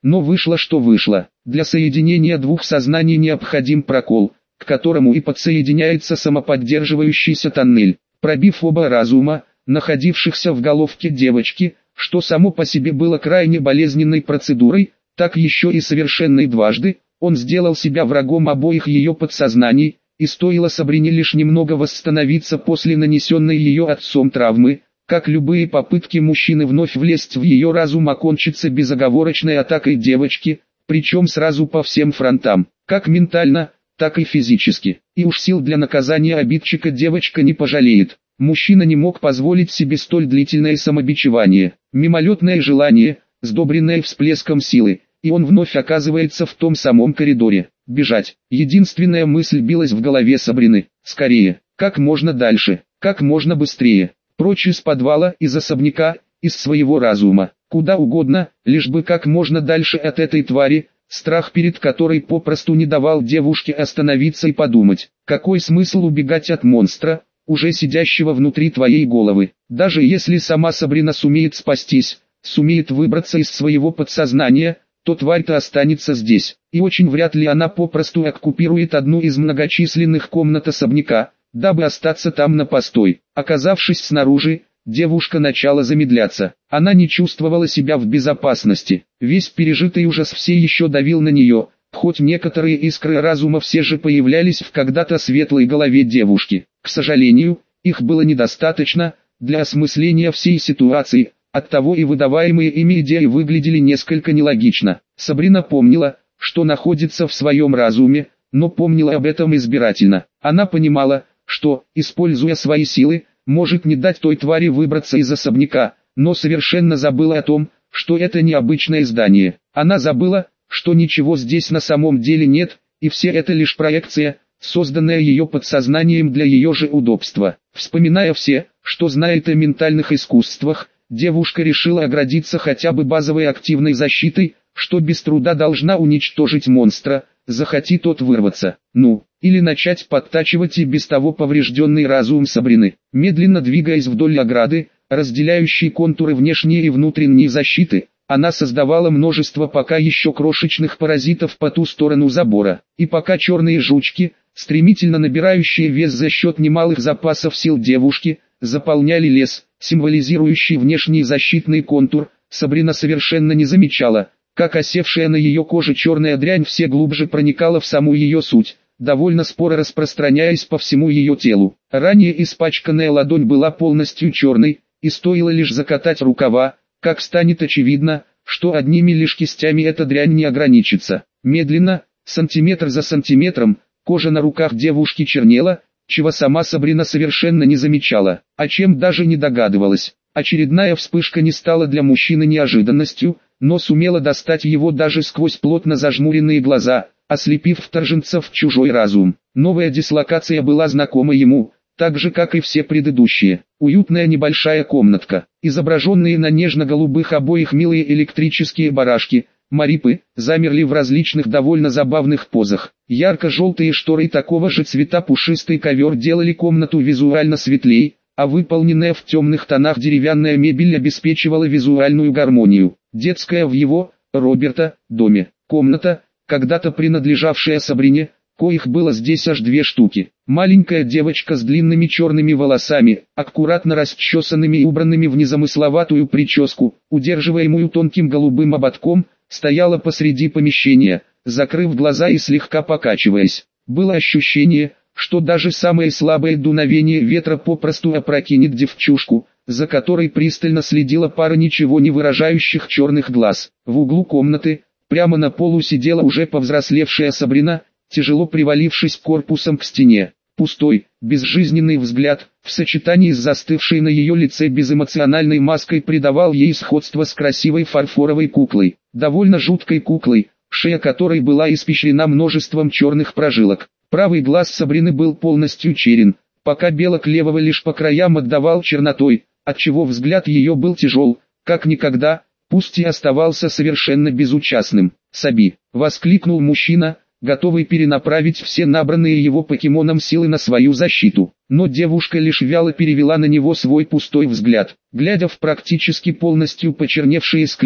Но вышло что вышло. Для соединения двух сознаний необходим прокол, к которому и подсоединяется самоподдерживающийся тоннель. Пробив оба разума, находившихся в головке девочки, что само по себе было крайне болезненной процедурой, так еще и совершенной дважды, он сделал себя врагом обоих ее подсознаний, и стоило Сабрине лишь немного восстановиться после нанесенной ее отцом травмы, как любые попытки мужчины вновь влезть в ее разум окончатся безоговорочной атакой девочки, причем сразу по всем фронтам, как ментально, так и физически. И уж сил для наказания обидчика девочка не пожалеет. Мужчина не мог позволить себе столь длительное самобичевание, мимолетное желание, сдобренное всплеском силы, и он вновь оказывается в том самом коридоре. Бежать. Единственная мысль билась в голове Сабрины. Скорее, как можно дальше, как можно быстрее. Прочь из подвала, из особняка, из своего разума. Куда угодно, лишь бы как можно дальше от этой твари, страх перед которой попросту не давал девушке остановиться и подумать. Какой смысл убегать от монстра, уже сидящего внутри твоей головы? Даже если сама Сабрина сумеет спастись, сумеет выбраться из своего подсознания, то тварь-то останется здесь, и очень вряд ли она попросту оккупирует одну из многочисленных комнат особняка, дабы остаться там на постой. Оказавшись снаружи, девушка начала замедляться. Она не чувствовала себя в безопасности. Весь пережитый ужас все еще давил на нее, хоть некоторые искры разума все же появлялись в когда-то светлой голове девушки. К сожалению, их было недостаточно для осмысления всей ситуации. Оттого и выдаваемые ими идеи выглядели несколько нелогично. Сабрина помнила, что находится в своем разуме, но помнила об этом избирательно. Она понимала, что, используя свои силы, может не дать той твари выбраться из особняка, но совершенно забыла о том, что это не обычное здание. Она забыла, что ничего здесь на самом деле нет, и все это лишь проекция, созданная ее подсознанием для ее же удобства. Вспоминая все, что знает о ментальных искусствах, девушка решила оградиться хотя бы базовой активной защитой, что без труда должна уничтожить монстра, захоти тот вырваться. Или начать подтачивать и без того поврежденный разум Сабрины. Медленно двигаясь вдоль ограды, разделяющей контуры внешней и внутренней защиты, она создавала множество пока еще крошечных паразитов по ту сторону забора. И пока черные жучки, стремительно набирающие вес за счет немалых запасов сил девушки, заполняли лес, символизирующий внешний защитный контур, Сабрина совершенно не замечала, как осевшая на ее коже черная дрянь все глубже проникала в саму ее суть, довольно споро распространяясь по всему ее телу. Ранее испачканная ладонь была полностью черной, и стоило лишь закатать рукава, как станет очевидно, что одними лишь кистями эта дрянь не ограничится. Медленно, сантиметр за сантиметром, кожа на руках девушки чернела, чего сама Сабрина совершенно не замечала, о чем даже не догадывалась. Очередная вспышка не стала для мужчины неожиданностью, но сумела достать его даже сквозь плотно зажмуренные глаза, ослепив вторженцев в чужой разум. Новая дислокация была знакома ему, так же как и все предыдущие. Уютная небольшая комнатка, изображенные на нежно-голубых обоях милые электрические барашки, марипы, замерли в различных довольно забавных позах. Ярко-желтые шторы такого же цвета пушистый ковер делали комнату визуально светлей, а выполненная в темных тонах деревянная мебель обеспечивала визуальную гармонию. Детская в его, Роберта, доме. Комната, когда-то принадлежавшая Сабрине, коих было здесь аж 2 штуки. Маленькая девочка с длинными черными волосами, аккуратно расчесанными и убранными в незамысловатую прическу, удерживаемую тонким голубым ободком, стояла посреди помещения, закрыв глаза и слегка покачиваясь. Было ощущение, что даже самое слабое дуновение ветра попросту опрокинет девчушку, за которой пристально следила пара ничего не выражающих черных глаз. В углу комнаты, прямо на полу сидела уже повзрослевшая Сабрина, тяжело привалившись корпусом к стене. Пустой, безжизненный взгляд, в сочетании с застывшей на ее лице безэмоциональной маской придавал ей сходство с красивой фарфоровой куклой. Довольно жуткой куклой, шея которой была испещрена множеством черных прожилок. Правый глаз Сабрины был полностью черен, пока белок левого лишь по краям отдавал чернотой, отчего взгляд ее был тяжел, как никогда, пусть и оставался совершенно безучастным. «Саби!» — воскликнул мужчина, готовый перенаправить все набранные его покемоном силы на свою защиту. Но девушка лишь вяло перевела на него свой пустой взгляд. Глядя в практически полностью почерневшие склеры,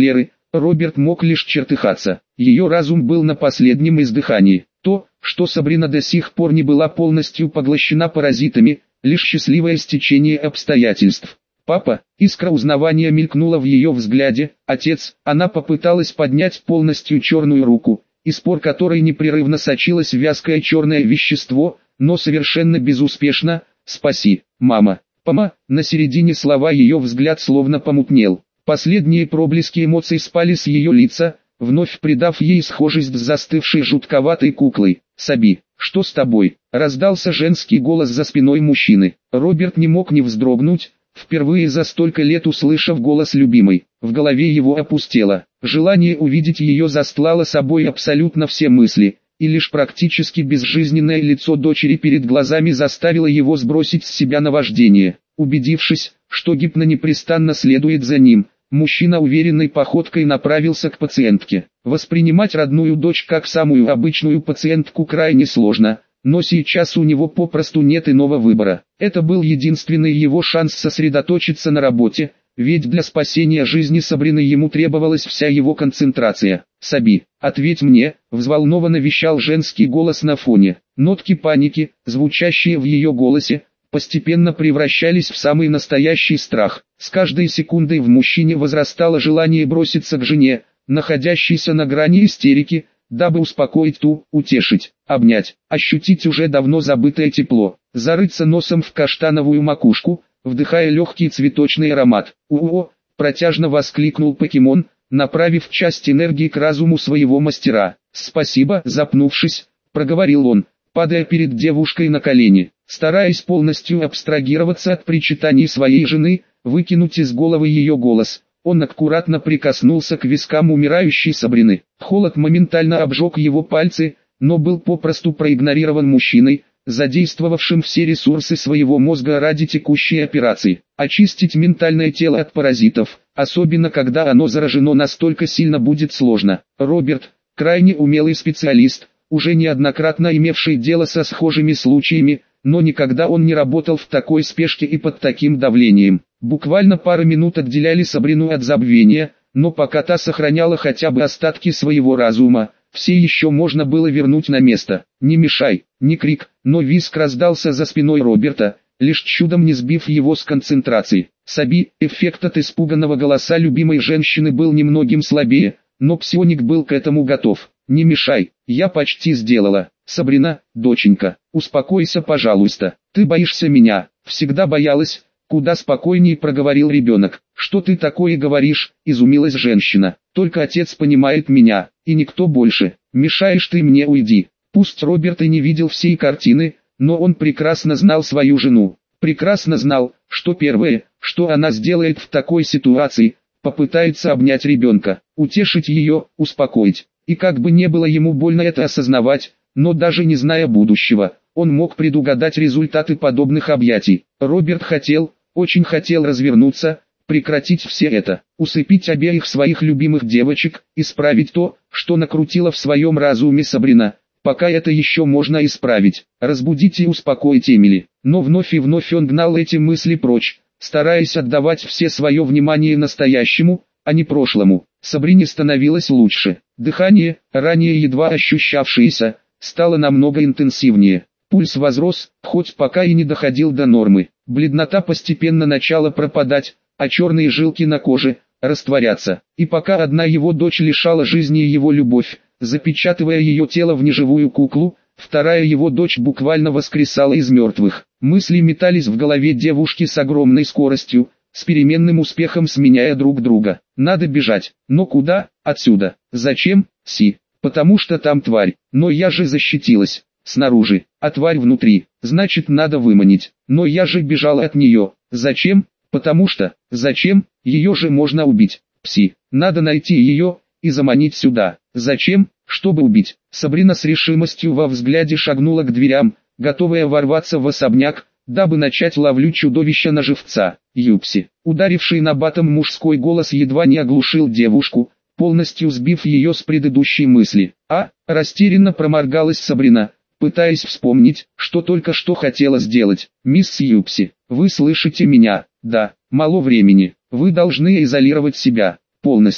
Роберт мог лишь чертыхаться. Ее разум был на последнем издыхании. То, что Сабрина до сих пор не была полностью поглощена паразитами, лишь счастливое стечение обстоятельств. «Папа», искра узнавания мелькнула в ее взгляде, «отец», она попыталась поднять полностью черную руку, из пор которой непрерывно сочилось вязкое черное вещество, но совершенно безуспешно. «Спаси, мама». «Пама», на середине слова ее взгляд словно помутнел. Последние проблески эмоций спали с ее лица, вновь придав ей схожесть с застывшей жутковатой куклой. «Саби, что с тобой?» — раздался женский голос за спиной мужчины. Роберт не мог не вздрогнуть, впервые за столько лет услышав голос любимой. В голове его опустело. Желание увидеть ее застлало собой абсолютно все мысли, и лишь практически безжизненное лицо дочери перед глазами заставило его сбросить с себя наваждение. Убедившись, что гипно непрестанно следует за ним, мужчина уверенной походкой направился к пациентке. Воспринимать родную дочь как самую обычную пациентку крайне сложно, но сейчас у него попросту нет иного выбора. Это был единственный его шанс сосредоточиться на работе, ведь для спасения жизни Сабрины ему требовалась вся его концентрация. «Саби, ответь мне», — взволнованно вещал женский голос на фоне. Нотки паники, звучащие в ее голосе, постепенно превращались в самый настоящий страх. С каждой секундой в мужчине возрастало желание броситься к жене, находящейся на грани истерики, дабы успокоить ту, утешить, обнять, ощутить уже давно забытое тепло, зарыться носом в каштановую макушку, вдыхая легкий цветочный аромат. «О-о-о!» — протяжно воскликнул покемон, направив часть энергии к разуму своего мастера. «Спасибо», — запнувшись, проговорил он, падая перед девушкой на колени, стараясь полностью абстрагироваться от причитаний своей жены, выкинуть из головы ее голос. Он аккуратно прикоснулся к вискам умирающей Сабрины. Холод моментально обжег его пальцы, но был попросту проигнорирован мужчиной, задействовавшим все ресурсы своего мозга ради текущей операции. Очистить ментальное тело от паразитов, особенно когда оно заражено, настолько сильно будет сложно. Роберт, крайне умелый специалист, уже неоднократно имевший дело со схожими случаями, но никогда он не работал в такой спешке и под таким давлением. Буквально пара минут отделяли Сабрину от забвения, но пока та сохраняла хотя бы остатки своего разума, все еще можно было вернуть на место. «Не мешай!» Не крик, но визг раздался за спиной Роберта, лишь чудом не сбив его с концентрации. «Саби», эффект от испуганного голоса любимой женщины был немногим слабее, но псионик был к этому готов. «Не мешай, я почти сделала. Сабрина, доченька, успокойся, пожалуйста. Ты боишься меня, всегда боялась». Куда спокойнее проговорил ребенок. «Что ты такое говоришь?» – изумилась женщина. «Только отец понимает меня, и никто больше. Мешаешь ты мне, уйди». Пусть Роберт и не видел всей картины, но он прекрасно знал свою жену. Прекрасно знал, что первое, что она сделает в такой ситуации, попытается обнять ребенка, утешить ее, успокоить. И как бы не было ему больно это осознавать, но даже не зная будущего, он мог предугадать результаты подобных объятий. Роберт хотел, очень хотел развернуться, прекратить все это, усыпить обеих своих любимых девочек, исправить то, что накрутила в своем разуме Сабрина, пока это еще можно исправить, разбудить и успокоить Эмили. Но вновь и вновь он гнал эти мысли прочь, стараясь отдавать все свое внимание настоящему, а не прошлому. Сабрине становилось лучше. Дыхание, ранее едва ощущавшееся, стало намного интенсивнее. Пульс возрос, хоть пока и не доходил до нормы. Бледнота постепенно начала пропадать, а черные жилки на коже растворяться. И пока одна его дочь лишала жизни его любовь, запечатывая ее тело в неживую куклу, вторая его дочь буквально воскресала из мертвых. Мысли метались в голове девушки с огромной скоростью, с переменным успехом сменяя друг друга. Надо бежать. Но куда? Отсюда. Зачем? Потому что там тварь. Но я же защитилась. Снаружи, а тварь внутри, значит надо выманить. Но я же бежала от нее. Зачем? Потому что, зачем? Ее же можно убить. Надо найти ее и заманить сюда. Зачем? Чтобы убить. Сабрина с решимостью во взгляде шагнула к дверям, готовая ворваться в особняк, дабы начать ловлю чудовища на живца. Юпси, ударивший на батом мужской голос едва не оглушил девушку, полностью сбив ее с предыдущей мысли. Растерянно проморгалась Сабрина, пытаясь вспомнить, что только что хотела сделать. «Мисс Юпси, вы слышите меня?» «Да, мало времени. Вы должны изолировать себя. Полностью.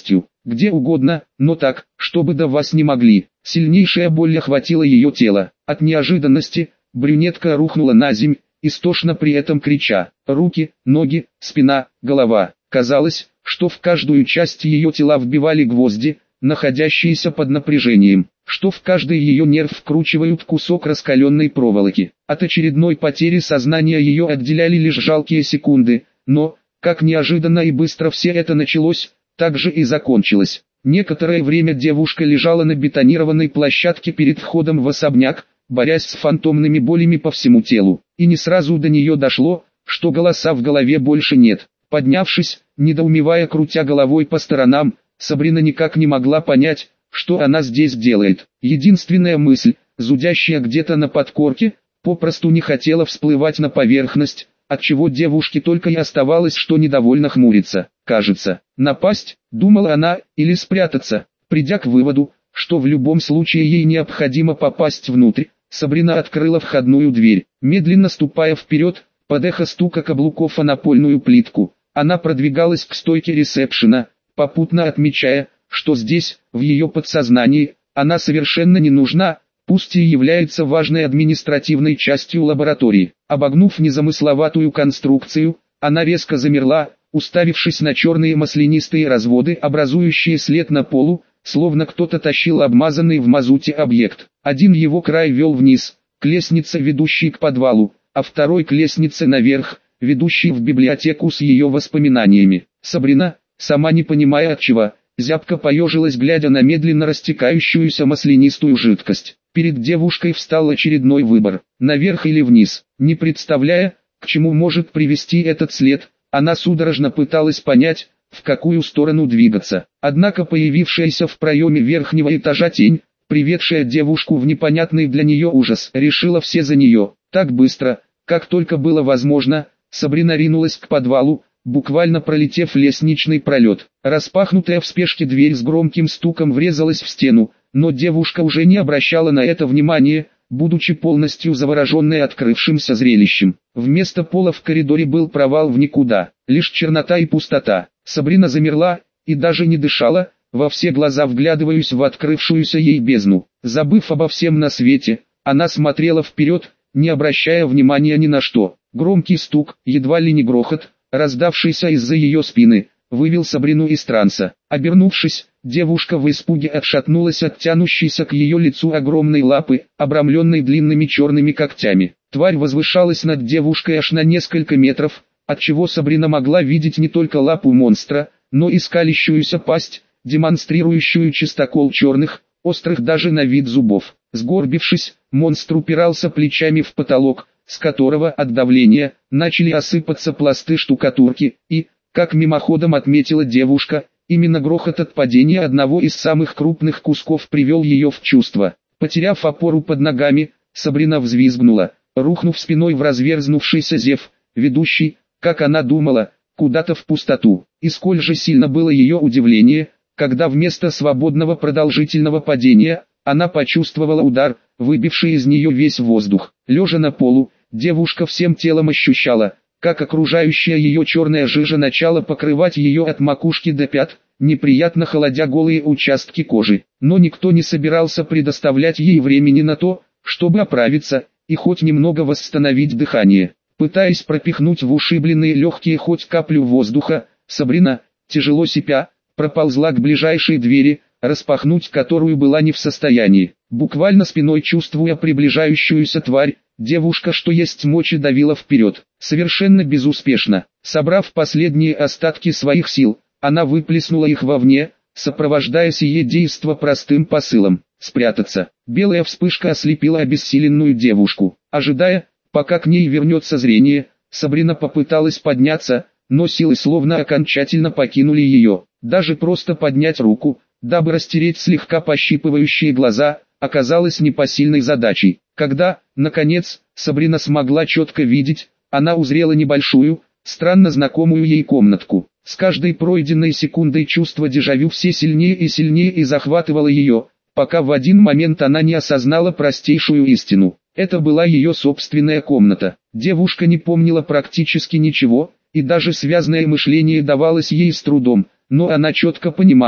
где угодно, но так, чтобы до вас не могли. Сильнейшая боль охватила ее тело. От неожиданности брюнетка рухнула на земь, истошно при этом крича. Руки, ноги, спина, голова. Казалось, что в каждую часть ее тела вбивали гвозди, находящиеся под напряжением, что в каждый ее нерв вкручивают кусок раскаленной проволоки. От очередной потери сознания ее отделяли лишь жалкие секунды, но, как неожиданно и быстро все это началось, так же и закончилось. Некоторое время девушка лежала на бетонированной площадке перед входом в особняк, борясь с фантомными болями по всему телу, и не сразу до нее дошло, что голоса в голове больше нет. Поднявшись, недоумевая крутя головой по сторонам, Сабрина никак не могла понять, что она здесь делает. Единственная мысль, зудящая где-то на подкорке, попросту не хотела всплывать на поверхность, отчего девушке только и оставалось что недовольно хмуриться. Кажется, напасть, думала она, или спрятаться. Придя к выводу, что в любом случае ей необходимо попасть внутрь, Сабрина открыла входную дверь. Медленно ступая вперед, под эхо стука каблуков о напольную плитку, она продвигалась к стойке ресепшена, попутно отмечая, что здесь, в ее подсознании, она совершенно не нужна, пусть и является важной административной частью лаборатории. Обогнув незамысловатую конструкцию, она резко замерла, уставившись на черные маслянистые разводы, образующие след на полу, словно кто-то тащил обмазанный в мазуте объект. Один его край вел вниз, к лестнице, ведущей к подвалу, а второй к лестнице наверх, ведущей в библиотеку с ее воспоминаниями. Сабрина, сама не понимая отчего, зябко поежилась, глядя на медленно растекающуюся маслянистую жидкость. Перед девушкой встал очередной выбор, наверх или вниз. Не представляя, к чему может привести этот след, она судорожно пыталась понять, в какую сторону двигаться. Однако появившаяся в проеме верхнего этажа тень, приведшая девушку в непонятный для нее ужас, решила все за нее. Так быстро, как только было возможно, Сабрина ринулась к подвалу, буквально пролетев лестничный пролет. Распахнутая в спешке дверь с громким стуком врезалась в стену, но девушка уже не обращала на это внимания, будучи полностью завороженной открывшимся зрелищем. Вместо пола в коридоре был провал в никуда, лишь чернота и пустота. Сабрина замерла, и даже не дышала, во все глаза вглядываясь в открывшуюся ей бездну. Забыв обо всем на свете, она смотрела вперед, не обращая внимания ни на что. Громкий стук, едва ли не грохот, раздавшийся из-за ее спины, вывел Сабрину из транса. Обернувшись, девушка в испуге отшатнулась от тянущейся к ее лицу огромной лапы, обрамленной длинными черными когтями. Тварь возвышалась над девушкой аж на несколько метров, отчего Сабрина могла видеть не только лапу монстра, но и скалящуюся пасть, демонстрирующую чистокол черных, острых даже на вид зубов. Сгорбившись, монстр упирался плечами в потолок, с которого от давления начали осыпаться пласты штукатурки, и, как мимоходом отметила девушка, именно грохот от падения одного из самых крупных кусков привел ее в чувство. Потеряв опору под ногами, Сабрина взвизгнула, рухнув спиной в разверзнувшийся зев, ведущий, как она думала, куда-то в пустоту. И сколь же сильно было ее удивление, когда вместо свободного продолжительного падения, она почувствовала удар, выбивший из нее весь воздух. Лежа на полу, девушка всем телом ощущала, как окружающая ее черная жижа начала покрывать ее от макушки до пят, неприятно холодя голые участки кожи. Но никто не собирался предоставлять ей времени на то, чтобы оправиться и хоть немного восстановить дыхание. Пытаясь пропихнуть в ушибленные легкие хоть каплю воздуха, Сабрина, тяжело сипя, проползла к ближайшей двери, распахнуть которую была не в состоянии. Буквально спиной чувствуя приближающуюся тварь, девушка что есть мочи давила вперед. Совершенно безуспешно. Собрав последние остатки своих сил, она выплеснула их вовне, сопровождая сие действо простым посылом – спрятаться. Белая вспышка ослепила обессиленную девушку. Ожидая, пока к ней вернется зрение, Сабрина попыталась подняться, но силы словно окончательно покинули ее. Даже просто поднять руку, дабы растереть слегка пощипывающие глаза, оказалось непосильной задачей. Когда, наконец, Сабрина смогла четко видеть, она узрела небольшую, странно знакомую ей комнатку. С каждой пройденной секундой чувство дежавю все сильнее и захватывало ее, пока в один момент она не осознала простейшую истину. Это была ее собственная комната. Девушка не помнила практически ничего, и даже связное мышление давалось ей с трудом, но она четко понимала,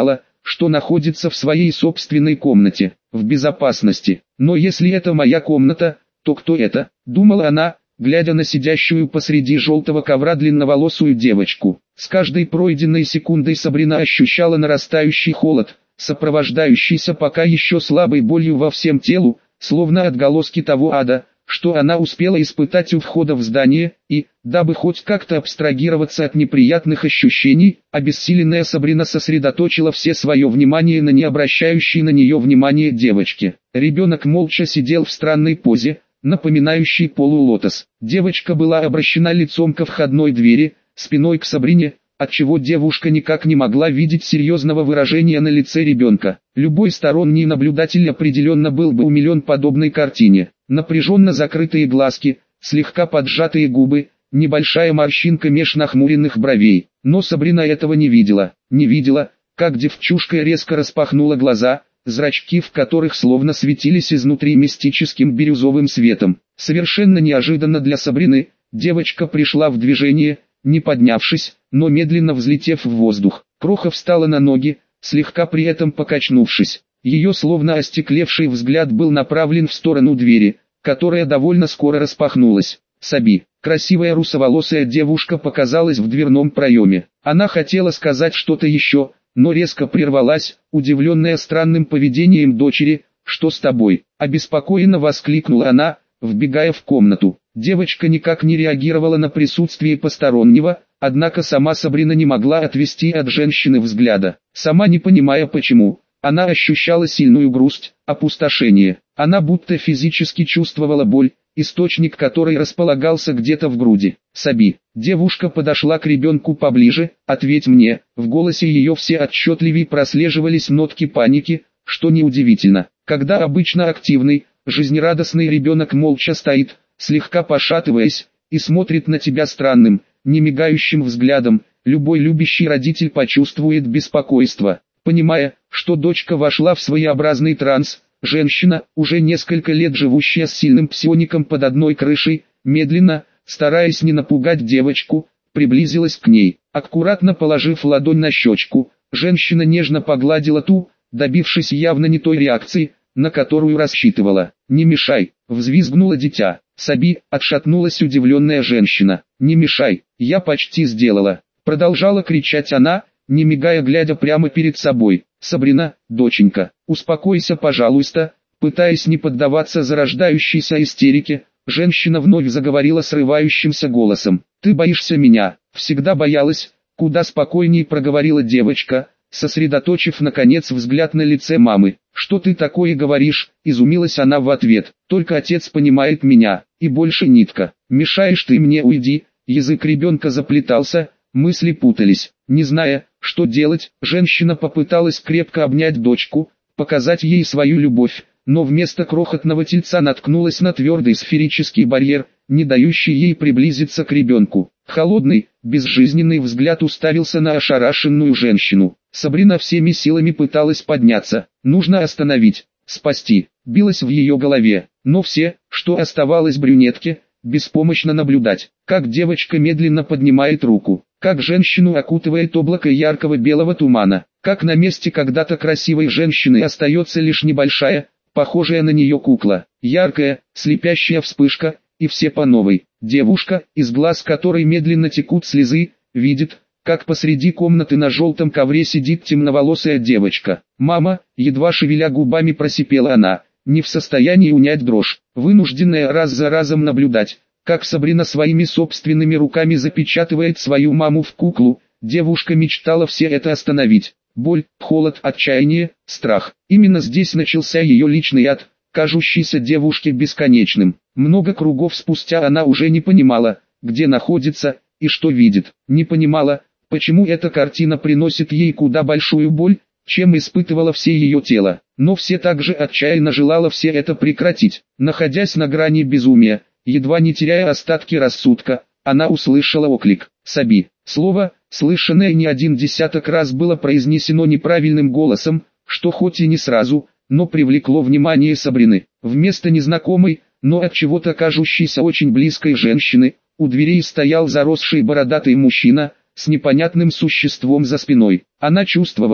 что находится в своей собственной комнате, в безопасности. Но если это моя комната, то кто это? Думала она, глядя на сидящую посреди желтого ковра длинноволосую девочку. С каждой пройденной секундой Сабрина ощущала нарастающий холод, сопровождающийся пока еще слабой болью во всем телу, словно отголоски того ада, что она успела испытать у входа в здание, и, дабы хоть как-то абстрагироваться от неприятных ощущений, обессиленная Сабрина сосредоточила все свое внимание на не обращающей на нее внимания девочке. Ребенок молча сидел в странной позе, напоминающей полулотос. Девочка была обращена лицом ко входной двери, спиной к Сабрине, отчего девушка никак не могла видеть серьезного выражения на лице ребенка. Любой сторонний наблюдатель определенно был бы умилен подобной картине. Напряженно закрытые глазки, слегка поджатые губы, небольшая морщинка меж нахмуренных бровей. Но Сабрина этого не видела. Не видела, как девчушка резко распахнула глаза, зрачки в которых словно светились изнутри мистическим бирюзовым светом. Совершенно неожиданно для Сабрины, девочка пришла в движение, не поднявшись, но медленно взлетев в воздух. Кроха встала на ноги, слегка при этом покачнувшись. Ее словно остеклевший взгляд был направлен в сторону двери, которая довольно скоро распахнулась. Саби, красивая русоволосая девушка, показалась в дверном проеме. Она хотела сказать что-то еще, но резко прервалась, удивленная странным поведением дочери. «Что с тобой?» – обеспокоенно воскликнула она, вбегая в комнату. Девочка никак не реагировала на присутствие постороннего, однако сама Сабрина не могла отвести от женщины взгляда. Сама не понимая почему, она ощущала сильную грусть, опустошение. Она будто физически чувствовала боль, источник которой располагался где-то в груди. «Саби». Девушка подошла к ребенку поближе. «Ответь мне». В голосе ее все отчетливее прослеживались нотки паники, что неудивительно, когда обычно активный, жизнерадостный ребенок молча стоит, слегка пошатываясь, и смотрит на тебя странным, немигающим взглядом. Любой любящий родитель почувствует беспокойство. Понимая, что дочка вошла в своеобразный транс, женщина, уже несколько лет живущая с сильным псиоником под одной крышей, медленно, стараясь не напугать девочку, приблизилась к ней. Аккуратно положив ладонь на щечку, женщина нежно погладила ту, добившись явно не той реакции, на которую рассчитывала. «Не мешай!» — взвизгнуло дитя. «Саби!» — отшатнулась удивленная женщина. «Не мешай! Я почти сделала!» — продолжала кричать она, не мигая, глядя прямо перед собой. «Сабрина, доченька, успокойся, пожалуйста». Пытаясь не поддаваться зарождающейся истерике, женщина вновь заговорила срывающимся голосом. «Ты боишься меня?» «Всегда боялась», — куда спокойнее проговорила девочка, сосредоточив наконец взгляд на лице мамы. «Что ты такое говоришь?» — изумилась она в ответ. «Только отец понимает меня, и больше нитка. Мешаешь ты мне, уйди». Язык ребенка заплетался, мысли путались. Не зная, что делать, женщина попыталась крепко обнять дочку, показать ей свою любовь, но вместо крохотного тельца наткнулась на твердый сферический барьер, не дающий ей приблизиться к ребенку. Холодный, безжизненный взгляд уставился на ошарашенную женщину. Сабрина всеми силами пыталась подняться. Нужно остановить, спасти. Билось в ее голове, но все, что оставалось брюнетке, беспомощно наблюдать, как девочка медленно поднимает руку, как женщину окутывает облако яркого белого тумана, как на месте когда-то красивой женщины остается лишь небольшая, похожая на нее кукла, яркая, слепящая вспышка, и все по новой. Девушка, из глаз которой медленно текут слезы, видит, как посреди комнаты на желтом ковре сидит темноволосая девочка. «Мама», едва шевеля губами просипела она, не в состоянии унять дрожь, вынужденная раз за разом наблюдать, как Сабрина своими собственными руками запечатывает свою маму в куклу. Девушка мечтала все это остановить. Боль, холод, отчаяние, страх. Именно здесь начался ее личный ад, кажущийся девушке бесконечным. Много кругов спустя она уже не понимала, где находится и что видит. Не понимала, почему эта картина приносит ей куда большую боль, чем испытывала все ее тело. Но все также отчаянно желала все это прекратить. Находясь на грани безумия, едва не теряя остатки рассудка, она услышала оклик «Саби». Слово, слышанное не один десяток раз, было произнесено неправильным голосом, что хоть и не сразу, но привлекло внимание Сабрины. Вместо незнакомой, но от чего-то кажущейся очень близкой женщины, у дверей стоял заросший бородатый мужчина, с непонятным существом за спиной. Она чувствовала,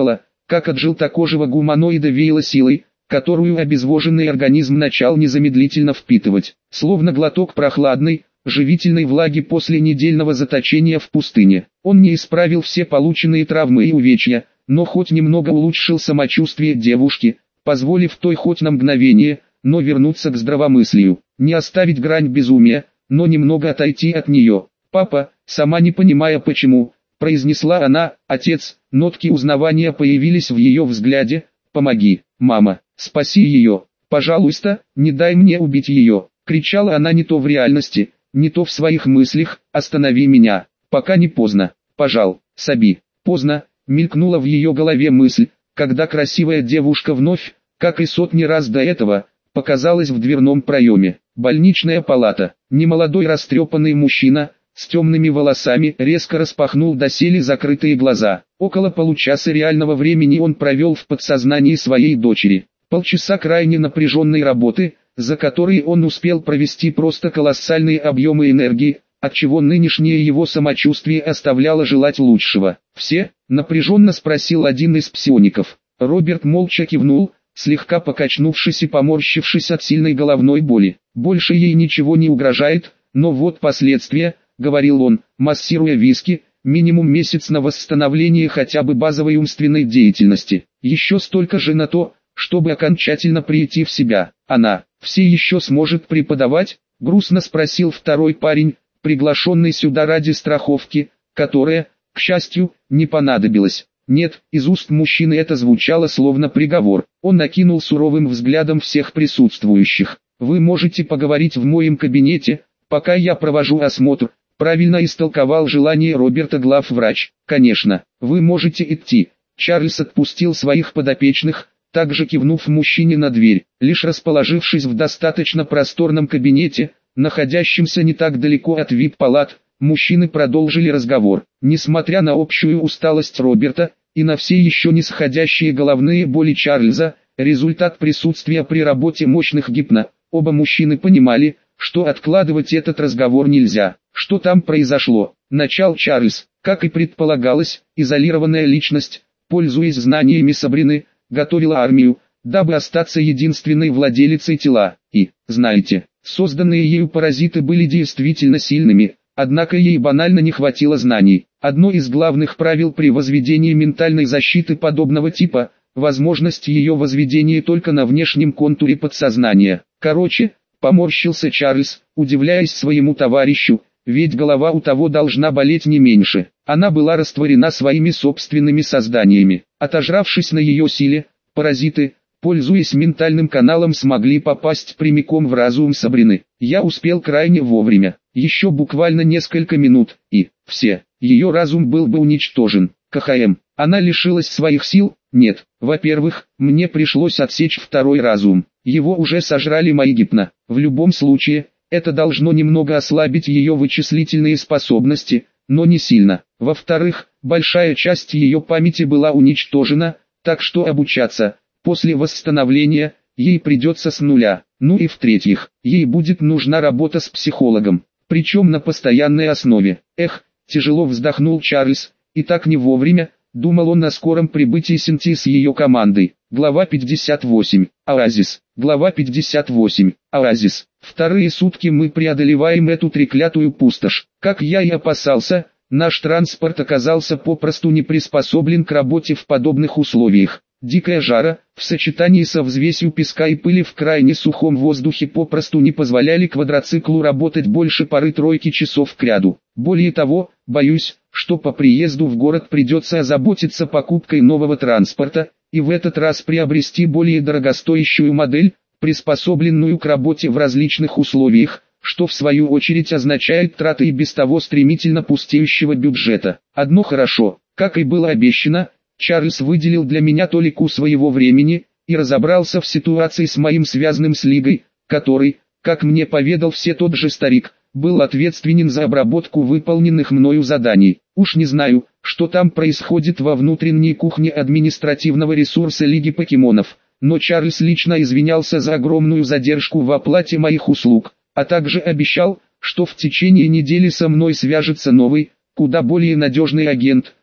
как от желтокожего гуманоида веяло силой, которую обезвоженный организм начал незамедлительно впитывать, словно глоток прохладной, живительной влаги после недельного заточения в пустыне. Он не исправил все полученные травмы и увечья, но хоть немного улучшил самочувствие девушки, позволив той хоть на мгновение, но вернуться к здравомыслию, не оставить грань безумия, но немного отойти от нее. «Папа», сама не понимая почему, произнесла она. «Отец», нотки узнавания появились в ее взгляде. «Помоги, мама, спаси ее, пожалуйста, не дай мне убить ее», кричала она не то в реальности, не то в своих мыслях. «Останови меня, пока не поздно, пожал, Саби». Поздно, мелькнула в ее голове мысль, когда красивая девушка вновь, как и сотни раз до этого, показалась в дверном проеме. Больничная палата. Немолодой растрепанный мужчина, с темными волосами, резко распахнул доселе закрытые глаза. Около получаса реального времени он провел в подсознании своей дочери. Полчаса крайне напряженной работы, за которые он успел провести просто колоссальные объемы энергии, отчего нынешнее его самочувствие оставляло желать лучшего. «Все?» – напряженно спросил один из псиоников. Роберт молча кивнул, слегка покачнувшись и поморщившись от сильной головной боли. «Больше ей ничего не угрожает, но вот последствия», — говорил он, массируя виски, «минимум месяц на восстановление хотя бы базовой умственной деятельности. Еще столько же на то, чтобы окончательно прийти в себя. Она все еще сможет преподавать?» — грустно спросил второй парень, приглашенный сюда ради страховки, которая, к счастью, не понадобилась. «Нет», из уст мужчины это звучало словно приговор. Он накинул суровым взглядом всех присутствующих. «Вы можете поговорить в моем кабинете, пока я провожу осмотр», правильно истолковал желание Роберта главврач. «Конечно, вы можете идти». Чарльз отпустил своих подопечных, также кивнув мужчине на дверь. Лишь расположившись в достаточно просторном кабинете, находящемся не так далеко от вип-палат, мужчины продолжили разговор. Несмотря на общую усталость Роберта и на все еще не сходящие головные боли Чарльза, результат присутствия при работе мощных гипно, оба мужчины понимали, что откладывать этот разговор нельзя. «Что там произошло?» – начал Чарльз. Как и предполагалось, изолированная личность, пользуясь знаниями Сабрины, готовила армию, дабы остаться единственной владелицей тела. И, знаете, созданные ею паразиты были действительно сильными, однако ей банально не хватило знаний. Одно из главных правил при возведении ментальной защиты подобного типа – возможность ее возведения только на внешнем контуре подсознания. Короче, поморщился Чарльз, удивляясь своему товарищу, ведь голова у того должна болеть не меньше. Она была растворена своими собственными созданиями. Отожравшись на ее силе, паразиты, пользуясь ментальным каналом, смогли попасть прямиком в разум Сабрины. Я успел крайне вовремя. Еще буквально несколько минут, и все, ее разум был бы уничтожен. КХМ. Она лишилась своих сил? Нет. Во-первых, мне пришлось отсечь второй разум. Его уже сожрали мои гипно. В любом случае, это должно немного ослабить ее вычислительные способности, но не сильно. Во-вторых, большая часть ее памяти была уничтожена, так что обучаться, после восстановления, ей придется с нуля. Ну и в-третьих, ей будет нужна работа с психологом, причем на постоянной основе. Эх, тяжело вздохнул Чарльз, и так не вовремя, думал он о скором прибытии Синтии с ее командой. Глава 58. Оазис. Глава 58. Оазис. Вторые сутки мы преодолеваем эту треклятую пустошь. Как я и опасался, наш транспорт оказался попросту не приспособлен к работе в подобных условиях. Дикая жара, в сочетании со взвесью песка и пыли в крайне сухом воздухе попросту не позволяли квадроциклу работать больше пары-тройки часов кряду. Более того, боюсь, что по приезду в город придется озаботиться покупкой нового транспорта, и в этот раз приобрести более дорогостоящую модель, приспособленную к работе в различных условиях, что в свою очередь означает траты и без того стремительно пустеющего бюджета. Одно хорошо, как и было обещано, Чарльз выделил для меня толику своего времени и разобрался в ситуации с моим связанным с Лигой, который, как мне поведал все тот же старик, был ответственен за обработку выполненных мною заданий. Уж не знаю, что там происходит во внутренней кухне административного ресурса Лиги покемонов, но Чарльз лично извинялся за огромную задержку в оплате моих услуг, а также обещал, что в течение недели со мной свяжется новый, куда более надежный агент,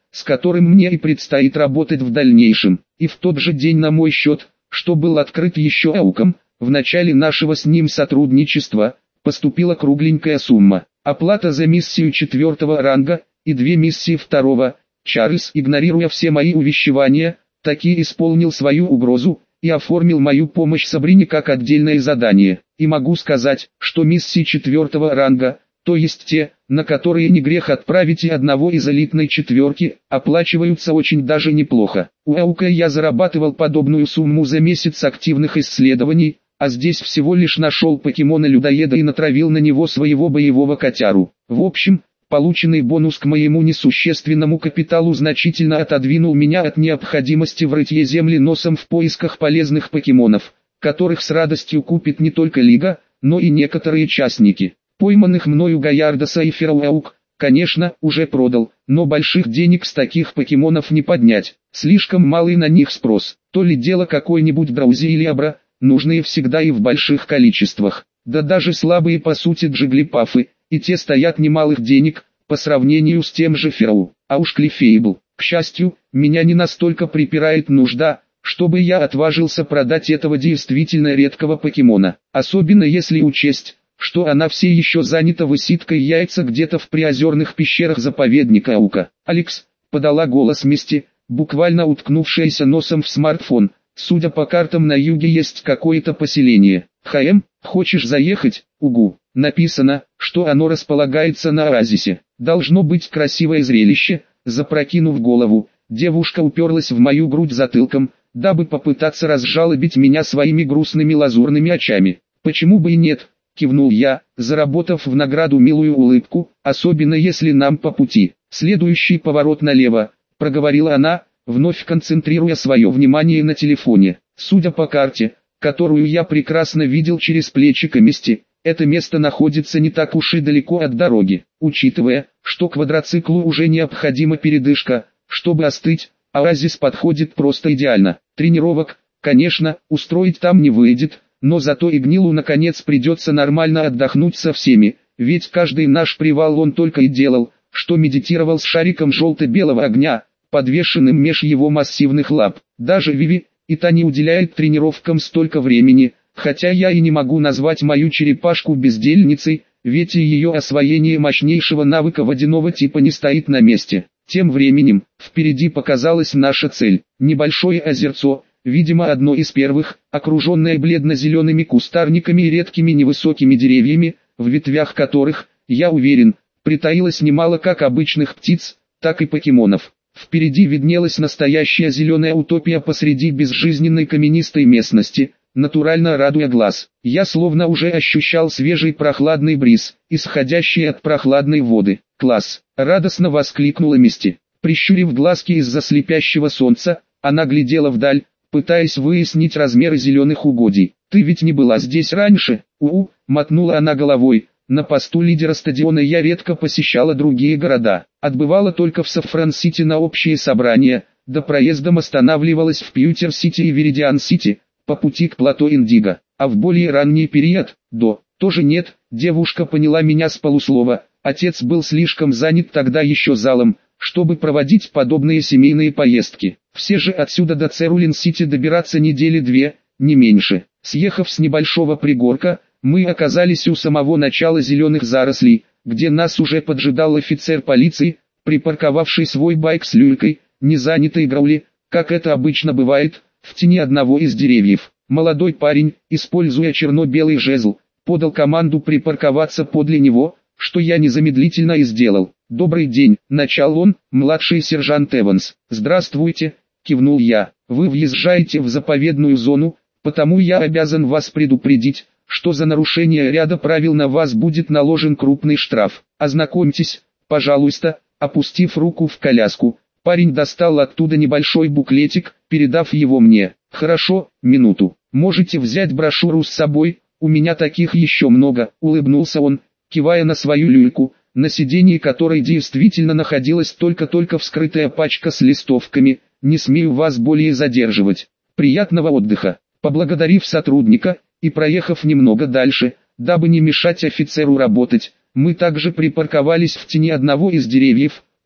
с которым мне и предстоит работать в дальнейшем. И в тот же день на мой счет, что был открыт еще Ауком, в начале нашего с ним сотрудничества, поступила кругленькая сумма. Оплата за миссию 4-го ранга и 2 миссии 2-го. Чарльз, игнорируя все мои увещевания, таки исполнил свою угрозу и оформил мою помощь Сабрине как отдельное задание. И могу сказать, что миссии 4-го ранга, то есть те, на которые не грех отправить и одного из элитной четверки, оплачиваются очень даже неплохо. У Аука я зарабатывал подобную сумму за месяц активных исследований, а здесь всего лишь нашел покемона-людоеда и натравил на него своего боевого котяру. В общем, полученный бонус к моему несущественному капиталу значительно отодвинул меня от необходимости в рытье земли носом в поисках полезных покемонов, которых с радостью купит не только Лига, но и некоторые частники. Пойманных мною Гаярдоса и Феруаук, конечно, уже продал, но больших денег с таких покемонов не поднять, слишком малый на них спрос. То ли дело какой-нибудь Драузи или Абра, нужные всегда и в больших количествах. Да даже слабые по сути Джиглипафы, и те стоят немалых денег, по сравнению с тем же Феру. А уж Клифейбл, к счастью, меня не настолько припирает нужда, чтобы я отважился продать этого действительно редкого покемона. Особенно если учесть, что она все еще занята высидкой яйца где-то в приозерных пещерах заповедника Аука. «Алекс», — подала голос Мисти, буквально уткнувшаяся носом в смартфон, «судя по картам на юге есть какое-то поселение. ХМ, хочешь заехать?» «Угу». Написано, что оно располагается на оазисе. Должно быть красивое зрелище. Запрокинув голову, девушка уперлась в мою грудь затылком, дабы попытаться разжалобить меня своими грустными лазурными очами. «Почему бы и нет?» — кивнул я, заработав в награду милую улыбку, «особенно если нам по пути». «Следующий поворот налево», — проговорила она, вновь концентрируя свое внимание на телефоне. Судя по карте, которую я прекрасно видел через плечико Мисти, это место находится не так уж и далеко от дороги. Учитывая, что квадроциклу уже необходима передышка, чтобы остыть, оазис подходит просто идеально. Тренировок, конечно, устроить там не выйдет, но зато Игнилу наконец придется нормально отдохнуть со всеми, ведь каждый наш привал он только и делал, что медитировал с шариком желто-белого огня, подвешенным меж его массивных лап. Даже Виви, и та не уделяет тренировкам столько времени, хотя я и не могу назвать мою черепашку бездельницей, ведь и ее освоение мощнейшего навыка водяного типа не стоит на месте. Тем временем, впереди показалась наша цель. Небольшое озерцо, видимо одно из первых, окруженное бледно-зелеными кустарниками и редкими невысокими деревьями, в ветвях которых, я уверен, притаилось немало как обычных птиц, так и покемонов. Впереди виднелась настоящая зеленая утопия посреди безжизненной каменистой местности, натурально радуя глаз. Я словно уже ощущал свежий прохладный бриз, исходящий от прохладной воды. «Класс!» — радостно воскликнула Мисти. Прищурив глазки из-за слепящего солнца, она глядела вдаль, пытаясь выяснить размеры зеленых угодий. «Ты ведь не была здесь раньше?» Мотнула она головой. На посту лидера стадиона я редко посещала другие города. Отбывала только в Сафран-Сити на общие собрания, до проездом останавливалась в Пьютер-Сити и Веридиан-Сити, по пути к плато Индиго. А в более ранний период, тоже нет, девушка поняла меня с полуслова. Отец был слишком занят тогда еще залом, чтобы проводить подобные семейные поездки. Все же отсюда до Церулин-Сити добираться недели 2, не меньше. Съехав с небольшого пригорка, мы оказались у самого начала зеленых зарослей, где нас уже поджидал офицер полиции, припарковавший свой байк с люлькой, не занятой граули, как это обычно бывает, в тени одного из деревьев. Молодой парень, используя черно-белый жезл, подал команду припарковаться подле него, что я незамедлительно и сделал. «Добрый день», — начал он, младший сержант Эванс. «Здравствуйте», — кивнул я. «Вы въезжаете в заповедную зону, потому я обязан вас предупредить, что за нарушение ряда правил на вас будет наложен крупный штраф. Ознакомьтесь, пожалуйста». Опустив руку в коляску, парень достал оттуда небольшой буклетик, передав его мне. «Хорошо, минуту. Можете взять брошюру с собой, у меня таких еще много», — улыбнулся он, кивая на свою люльку, на сиденье которой действительно находилась только-только вскрытая пачка с листовками. «Не смею вас более задерживать. Приятного отдыха». Поблагодарив сотрудника и проехав немного дальше, дабы не мешать офицеру работать, мы также припарковались в тени одного из деревьев,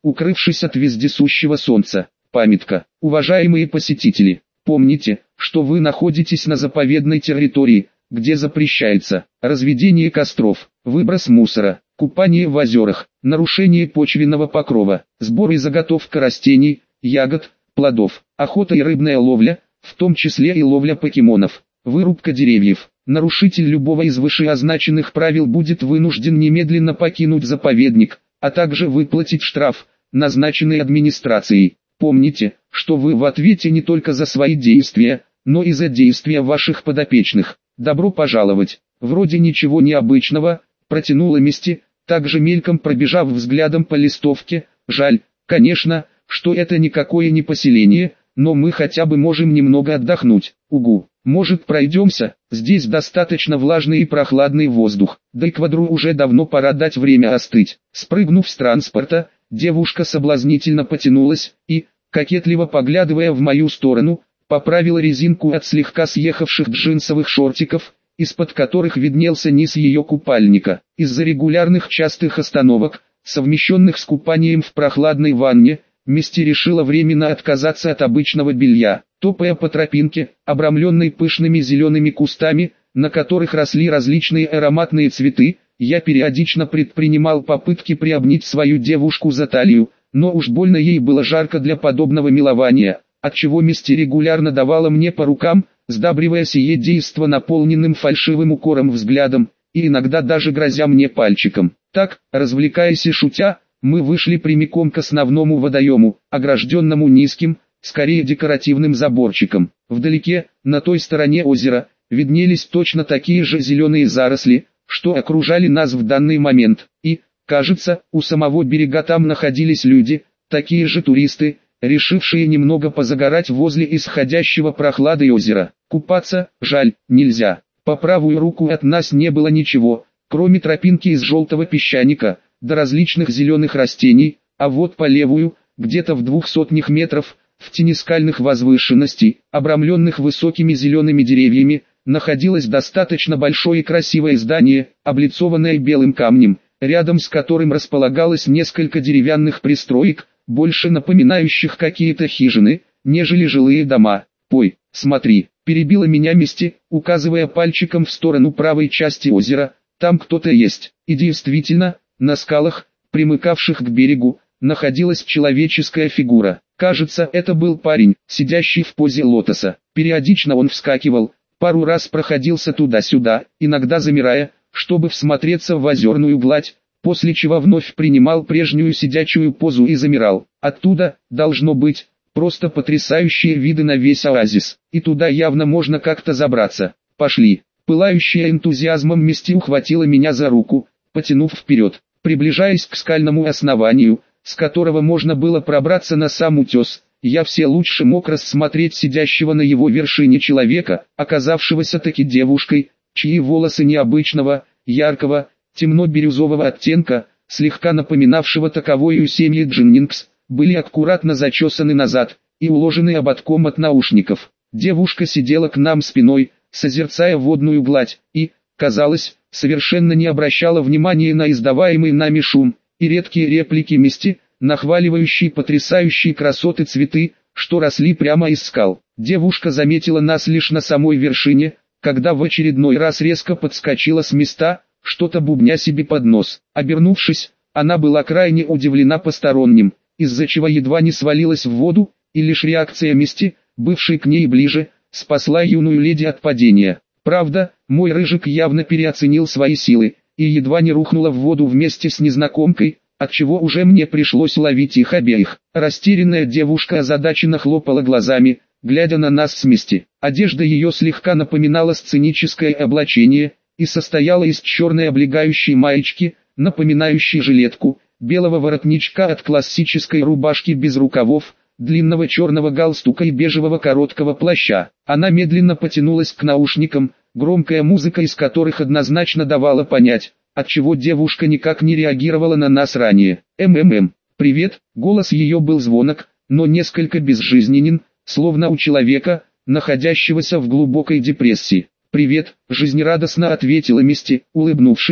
укрывшись от вездесущего солнца. Памятка. Уважаемые посетители, помните, что вы находитесь на заповедной территории, где запрещается разведение костров, выброс мусора, купание в озерах, нарушение почвенного покрова, сбор и заготовка растений, ягод, плодов, охота и рыбная ловля, в том числе и ловля покемонов, вырубка деревьев. Нарушитель любого из вышеозначенных правил будет вынужден немедленно покинуть заповедник, а также выплатить штраф, назначенный администрацией. Помните, что вы в ответе не только за свои действия, но и за действия ваших подопечных. Добро пожаловать. Вроде ничего необычного, протянула Мисти, также мельком пробежав взглядом по листовке. Жаль, конечно, что это никакое не поселение, но мы хотя бы можем немного отдохнуть. Угу. Может, пройдемся? Здесь достаточно влажный и прохладный воздух, да и квадру уже давно пора дать время остыть. Спрыгнув с транспорта, девушка соблазнительно потянулась и, кокетливо поглядывая в мою сторону, поправила резинку от слегка съехавших джинсовых шортиков, из-под которых виднелся низ ее купальника. Из-за регулярных частых остановок, совмещенных с купанием в прохладной ванне, Мисти решила временно отказаться от обычного белья. Топая по тропинке, обрамленной пышными зелеными кустами, на которых росли различные ароматные цветы, я периодично предпринимал попытки приобнять свою девушку за талию, но уж больно ей было жарко для подобного милования, отчего Мисти регулярно давала мне по рукам, сдабривая сие действо наполненным фальшивым укором взглядом, и иногда даже грозя мне пальчиком. Так, развлекаясь и шутя, мы вышли прямиком к основному водоему, огражденному низким, скорее декоративным заборчиком. Вдалеке, на той стороне озера, виднелись точно такие же зеленые заросли, что окружали нас в данный момент. И, кажется, у самого берега там находились люди, такие же туристы, решившие немного позагорать возле исходящего прохладой озера. Купаться, жаль, нельзя. По правую руку от нас не было ничего, кроме тропинки из желтого песчаника, до различных зеленых растений, а вот по левую, где-то в 200 метров, в тени скальных возвышенностей, обрамленных высокими зелеными деревьями, находилось достаточно большое и красивое здание, облицованное белым камнем, рядом с которым располагалось несколько деревянных пристроек, больше напоминающих какие-то хижины, нежели жилые дома. «Пой, смотри», — перебила меня Мисти, указывая пальчиком в сторону правой части озера, «там кто-то есть». И действительно, на скалах, примыкавших к берегу, находилась человеческая фигура. Кажется, это был парень, сидящий в позе лотоса. Периодично он вскакивал, пару раз проходился туда-сюда, иногда замирая, чтобы всмотреться в озерную гладь, после чего вновь принимал прежнюю сидячую позу и замирал. Оттуда, должно быть, просто потрясающие виды на весь оазис, и туда явно можно как-то забраться. Пошли. Пылающая энтузиазмом Мисти ухватила меня за руку, потянув вперед, приближаясь к скальному основанию, с которого можно было пробраться на сам утес. Я все лучше мог рассмотреть сидящего на его вершине человека, оказавшегося таки девушкой, чьи волосы необычного, яркого, темно-бирюзового оттенка, слегка напоминавшего таковой у семьи Дженнингс, были аккуратно зачесаны назад и уложены ободком от наушников. Девушка сидела к нам спиной, созерцая водную гладь, и, казалось, совершенно не обращала внимания на издаваемый нами шум и редкие реплики Мисти, нахваливающие потрясающие красоты цветы, что росли прямо из скал. Девушка заметила нас лишь на самой вершине, когда в очередной раз резко подскочила с места, что-то бубня себе под нос. Обернувшись, она была крайне удивлена посторонним, из-за чего едва не свалилась в воду, и лишь реакция Мисти, бывшей к ней ближе, спасла юную леди от падения. Правда, мой рыжик явно переоценил свои силы, и едва не рухнула в воду вместе с незнакомкой, отчего уже мне пришлось ловить их обеих. Растерянная девушка озадаченно хлопала глазами, глядя на нас с Мисти. Одежда ее слегка напоминала сценическое облачение, и состояла из черной облегающей маечки, напоминающей жилетку, белого воротничка от классической рубашки без рукавов, длинного черного галстука и бежевого короткого плаща. Она медленно потянулась к наушникам, громкая музыка из которых однозначно давала понять, отчего девушка никак не реагировала на нас ранее. «Привет», голос ее был звонок, но несколько безжизненен, словно у человека, находящегося в глубокой депрессии. «Привет», жизнерадостно ответила Мисти, улыбнувшись,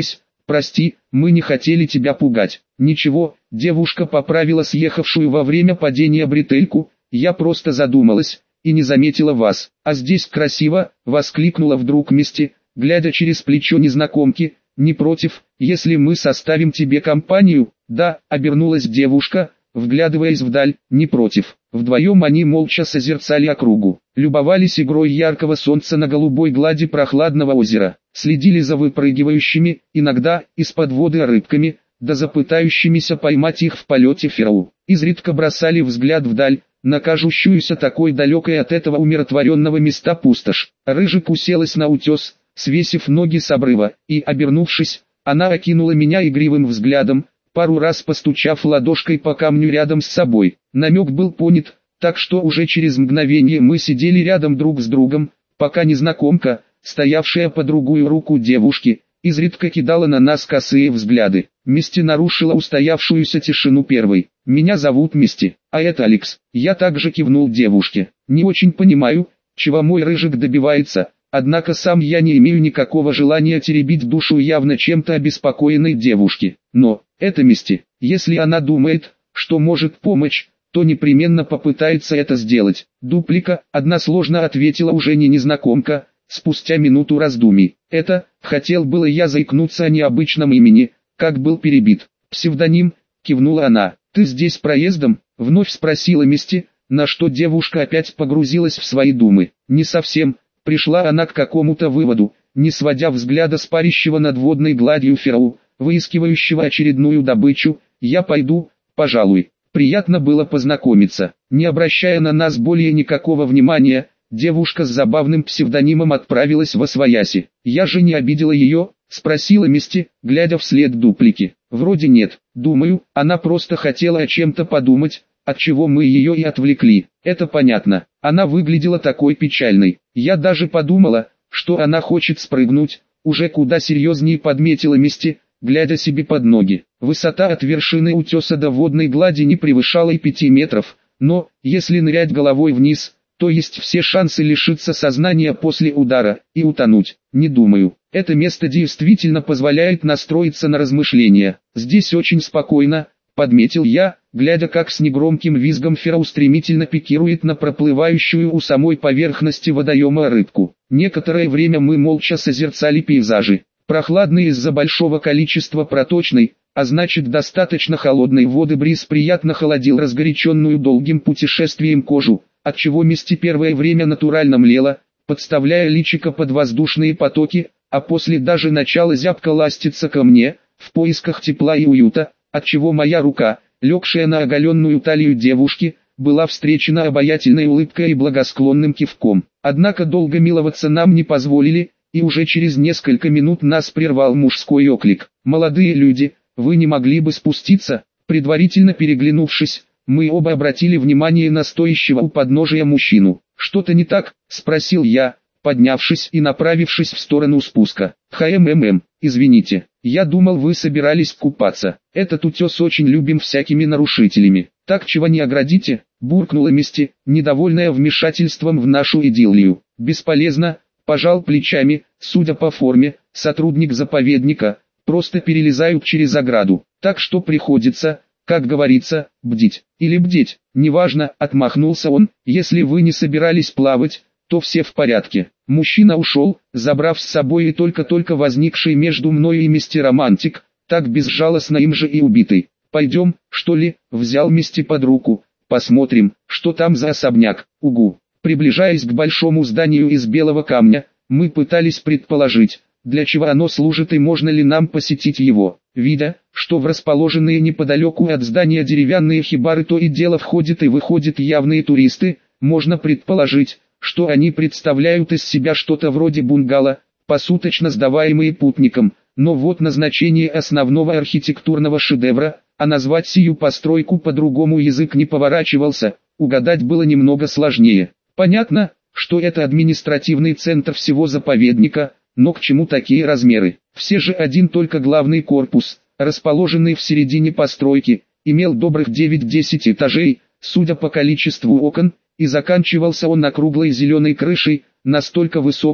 прости, мы не хотели тебя пугать. Ничего, девушка поправила съехавшую во время падения бретельку, я просто задумалась и не заметила вас. А здесь красиво, воскликнула вдруг Мисти, глядя через плечо незнакомки. Не против, если мы составим тебе компанию? Да, обернулась девушка, вглядываясь вдаль. Не против. Вдвоем они молча созерцали округу, любовались игрой яркого солнца на голубой глади прохладного озера, следили за выпрыгивающими, иногда, из-под воды рыбками, да за пытающимися поймать их в полете феру. Изредка бросали взгляд вдаль, на кажущуюся такой далекой от этого умиротворенного места пустошь. Рыжик уселась на утес, свесив ноги с обрыва, и, обернувшись, она окинула меня игривым взглядом, пару раз постучав ладошкой по камню рядом с собой. Намек был понят, так что уже через мгновение мы сидели рядом друг с другом, пока незнакомка, стоявшая по другую руку девушки, изредка кидала на нас косые взгляды. Мисти нарушила устоявшуюся тишину первой. «Меня зовут Мисти, а это Алекс». Я также кивнул девушке. «Не очень понимаю, чего мой рыжик добивается». Однако сам я не имею никакого желания теребить душу явно чем-то обеспокоенной девушки. Но, это Мисти, если она думает, что может помочь, то непременно попытается это сделать. Дуплика, односложно ответила уже не незнакомка, спустя минуту раздумий. Это, хотел было я заикнуться о необычном имени, как был перебит. Псевдоним, кивнула она. Ты здесь проездом? Вновь спросила Мисти, на что девушка опять погрузилась в свои думы. Не совсем. Пришла она к какому-то выводу, не сводя взгляда с парящего над водной гладью феру, выискивающего очередную добычу. «Я пойду, пожалуй». Приятно было познакомиться. Не обращая на нас более никакого внимания, девушка с забавным псевдонимом отправилась восвояси. «Я же не обидела ее?» — спросила Мисти, глядя вслед Дуплике. «Вроде нет. Думаю, она просто хотела о чем-то подумать, отчего мы ее и отвлекли. Это понятно. Она выглядела такой печальной. Я даже подумала, что она хочет спрыгнуть, уже куда серьезнее подметила Мисти, глядя себе под ноги. Высота от вершины утеса до водной глади не превышала и 5 метров, но, если нырять головой вниз, то есть все шансы лишиться сознания после удара и утонуть. Не думаю. Это место действительно позволяет настроиться на размышления. Здесь очень спокойно, подметил я, глядя как с негромким визгом феру стремительно пикирует на проплывающую у самой поверхности водоема рыбку. Некоторое время мы молча созерцали пейзажи. Прохладный из-за большого количества проточной, а значит достаточно холодной воды бриз приятно холодил разгоряченную долгим путешествием кожу, отчего Мисти первое время натурально млела, подставляя личико под воздушные потоки, а после даже начала зябко ластиться ко мне, в поисках тепла и уюта, отчего моя рука, легшая на оголенную талию девушки, была встречена обаятельной улыбкой и благосклонным кивком. Однако долго миловаться нам не позволили, и уже через несколько минут нас прервал мужской оклик. «Молодые люди, вы не могли бы спуститься?» Предварительно переглянувшись, мы оба обратили внимание на стоящего у подножия мужчину. «Что-то не так?» – спросил я, поднявшись и направившись в сторону спуска. Извините, я думал, вы собирались купаться. Этот утес очень любим всякими нарушителями. Так чего не оградите?» – буркнула Мисти, недовольная вмешательством в нашу идиллию. «Бесполезно», – пожал плечами, судя по форме, сотрудник заповедника, просто перелезают через ограду. Так что приходится, как говорится, бдить, или бдеть, неважно, отмахнулся он. «Если вы не собирались плавать, то все в порядке». Мужчина ушел, забрав с собой и только-только возникший между мной и Мисти романтик, так безжалостно им же и убитый. «Пойдем, что ли?» — взял Мисти под руку. «Посмотрим, что там за особняк». Угу. Приближаясь к большому зданию из белого камня, мы пытались предположить, для чего оно служит и можно ли нам посетить его. Видя, что в расположенные неподалеку от здания деревянные хибары то и дело входят и выходят явные туристы, можно предположить, что они представляют из себя что-то вроде бунгало, посуточно сдаваемые путникам. Но вот назначение основного архитектурного шедевра, а назвать сию постройку по-другому язык не поворачивался, угадать было немного сложнее. Понятно, что это административный центр всего заповедника, но к чему такие размеры? Все же один только главный корпус, расположенный в середине постройки, имел добрых 9-10 этажей, судя по количеству окон, и заканчивался он на круглой зеленой крышей, настолько высокой,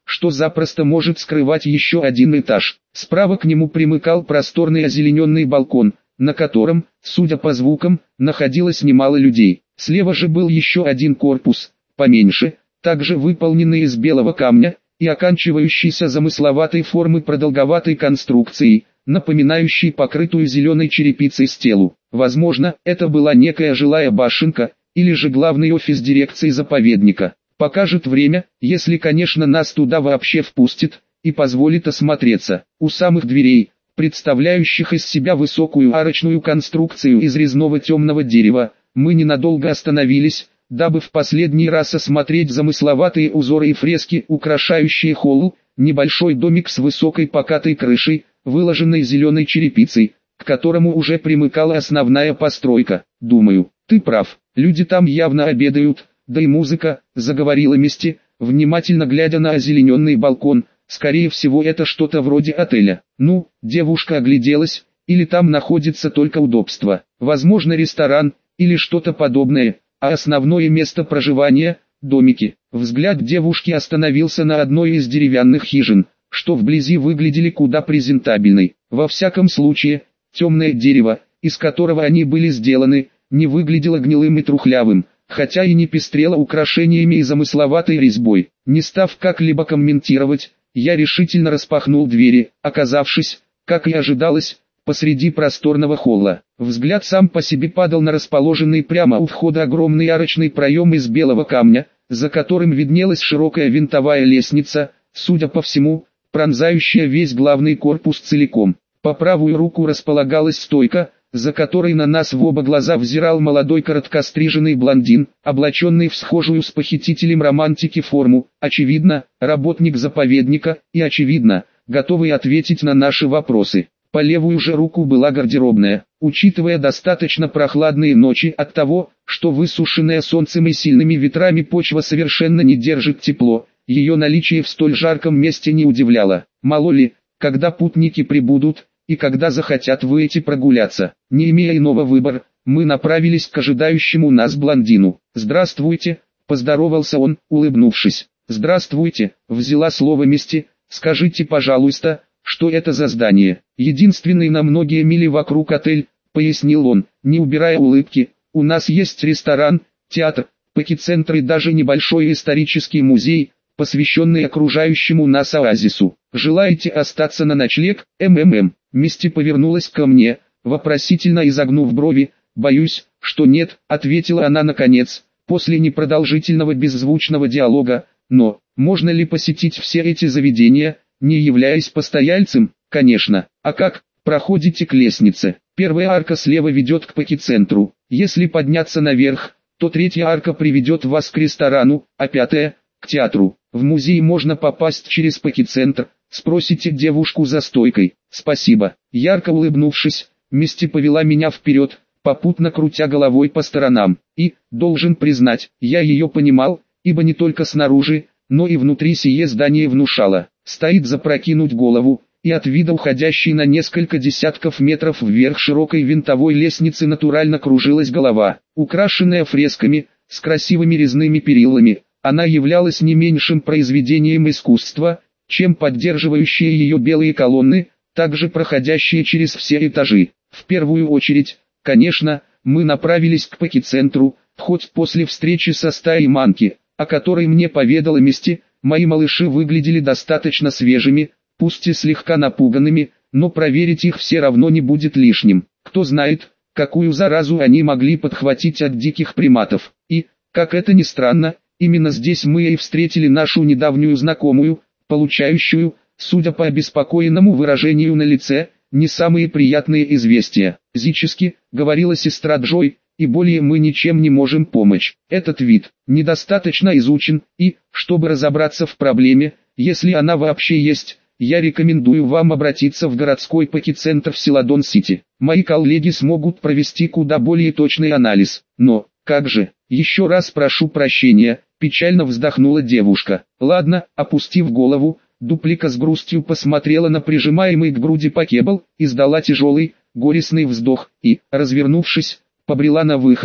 что запросто может скрывать еще один этаж. Справа к нему примыкал просторный озелененный балкон, на котором, судя по звукам, находилось немало людей. Слева же был еще один корпус, поменьше, также выполненный из белого камня, и оканчивающийся замысловатой формы продолговатой конструкцией, напоминающей покрытую зеленой черепицей стелу. Возможно, это была некая жилая башенка, или же главный офис дирекции заповедника. Покажет время, если, конечно, нас туда вообще впустит, и позволит осмотреться. У самых дверей, представляющих из себя высокую арочную конструкцию из резного темного дерева, мы ненадолго остановились, дабы в последний раз осмотреть замысловатые узоры и фрески, украшающие холл, небольшой домик с высокой покатой крышей, выложенной зеленой черепицей, к которому уже примыкала основная постройка. Думаю, ты прав, люди там явно обедают, да и музыка, заговорила Мисти, внимательно глядя на озелененный балкон. Скорее всего, это что-то вроде отеля. Ну, девушка огляделась, или там находится только удобство, возможно ресторан, или что-то подобное, а основное место проживания – домики. Взгляд девушки остановился на одной из деревянных хижин, что вблизи выглядели куда презентабельной. Во всяком случае, темное дерево, из которого они были сделаны, не выглядело гнилым и трухлявым, хотя и не пестрело украшениями и замысловатой резьбой. Не став как-либо комментировать, я решительно распахнул двери, оказавшись, как и ожидалось, посреди просторного холла. Взгляд сам по себе падал на расположенный прямо у входа огромный арочный проем из белого камня, за которым виднелась широкая винтовая лестница, судя по всему, пронзающая весь главный корпус целиком. По правую руку располагалась стойка, за которой на нас в оба глаза взирал молодой короткостриженный блондин, облаченный в схожую с похитителем романтики форму, очевидно, работник заповедника, и очевидно, готовый ответить на наши вопросы. По левую же руку была гардеробная. Учитывая достаточно прохладные ночи от того, что высушенная солнцем и сильными ветрами почва совершенно не держит тепло, ее наличие в столь жарком месте не удивляло. Мало ли, когда путники прибудут, и когда захотят выйти прогуляться. Не имея иного выбора, мы направились к ожидающему нас блондину. «Здравствуйте», — поздоровался он, улыбнувшись. «Здравствуйте», — взяла слово Мисти, — «скажите, пожалуйста, что это за здание?» «Единственный на многие мили вокруг отель», — пояснил он, не убирая улыбки. «У нас есть ресторан, театр, пакет-центр и даже небольшой исторический музей, посвященный окружающему нас оазису. Желаете остаться на ночлег, МММ?» Мисти повернулась ко мне, вопросительно изогнув брови. «Боюсь, что нет», — ответила она наконец, после непродолжительного беззвучного диалога. «Но, можно ли посетить все эти заведения, не являясь постояльцем?» «Конечно. А как?» «Проходите к лестнице. Первая арка слева ведет к пакет-центру. Если подняться наверх, то третья арка приведет вас к ресторану, а пятая — к театру. В музей можно попасть через пакет-центр. Спросите девушку за стойкой». «Спасибо». Ярко улыбнувшись, Мисти повела меня вперед, попутно крутя головой по сторонам. И, должен признать, я ее понимал, ибо не только снаружи, но и внутри сие здание внушало. Стоит запрокинуть голову, и от вида уходящей на несколько десятков метров вверх широкой винтовой лестницы натурально кружилась голова. Украшенная фресками, с красивыми резными перилами, она являлась не меньшим произведением искусства, чем поддерживающие ее белые колонны, также проходящие через все этажи. В первую очередь, конечно, мы направились к пакет-центру, хоть после встречи со стаей манки, о которой мне поведала Мисти, мои малыши выглядели достаточно свежими, пусть и слегка напуганными, но проверить их все равно не будет лишним. Кто знает, какую заразу они могли подхватить от диких приматов. И, как это ни странно, именно здесь мы и встретили нашу недавнюю знакомую, получающую, судя по обеспокоенному выражению на лице, не самые приятные известия. «Зически», — говорила сестра Джой, — «и более мы ничем не можем помочь. Этот вид недостаточно изучен, и, чтобы разобраться в проблеме, если она вообще есть, я рекомендую вам обратиться в городской пакет-центр в Селадон-Сити. Мои коллеги смогут провести куда более точный анализ. Но, как же, еще раз прошу прощения», — печально вздохнула девушка. «Ладно», — опустив голову, Дуплика с грустью посмотрела на прижимаемый к груди покебл, издала тяжелый, горестный вздох и, развернувшись, побрела на выход,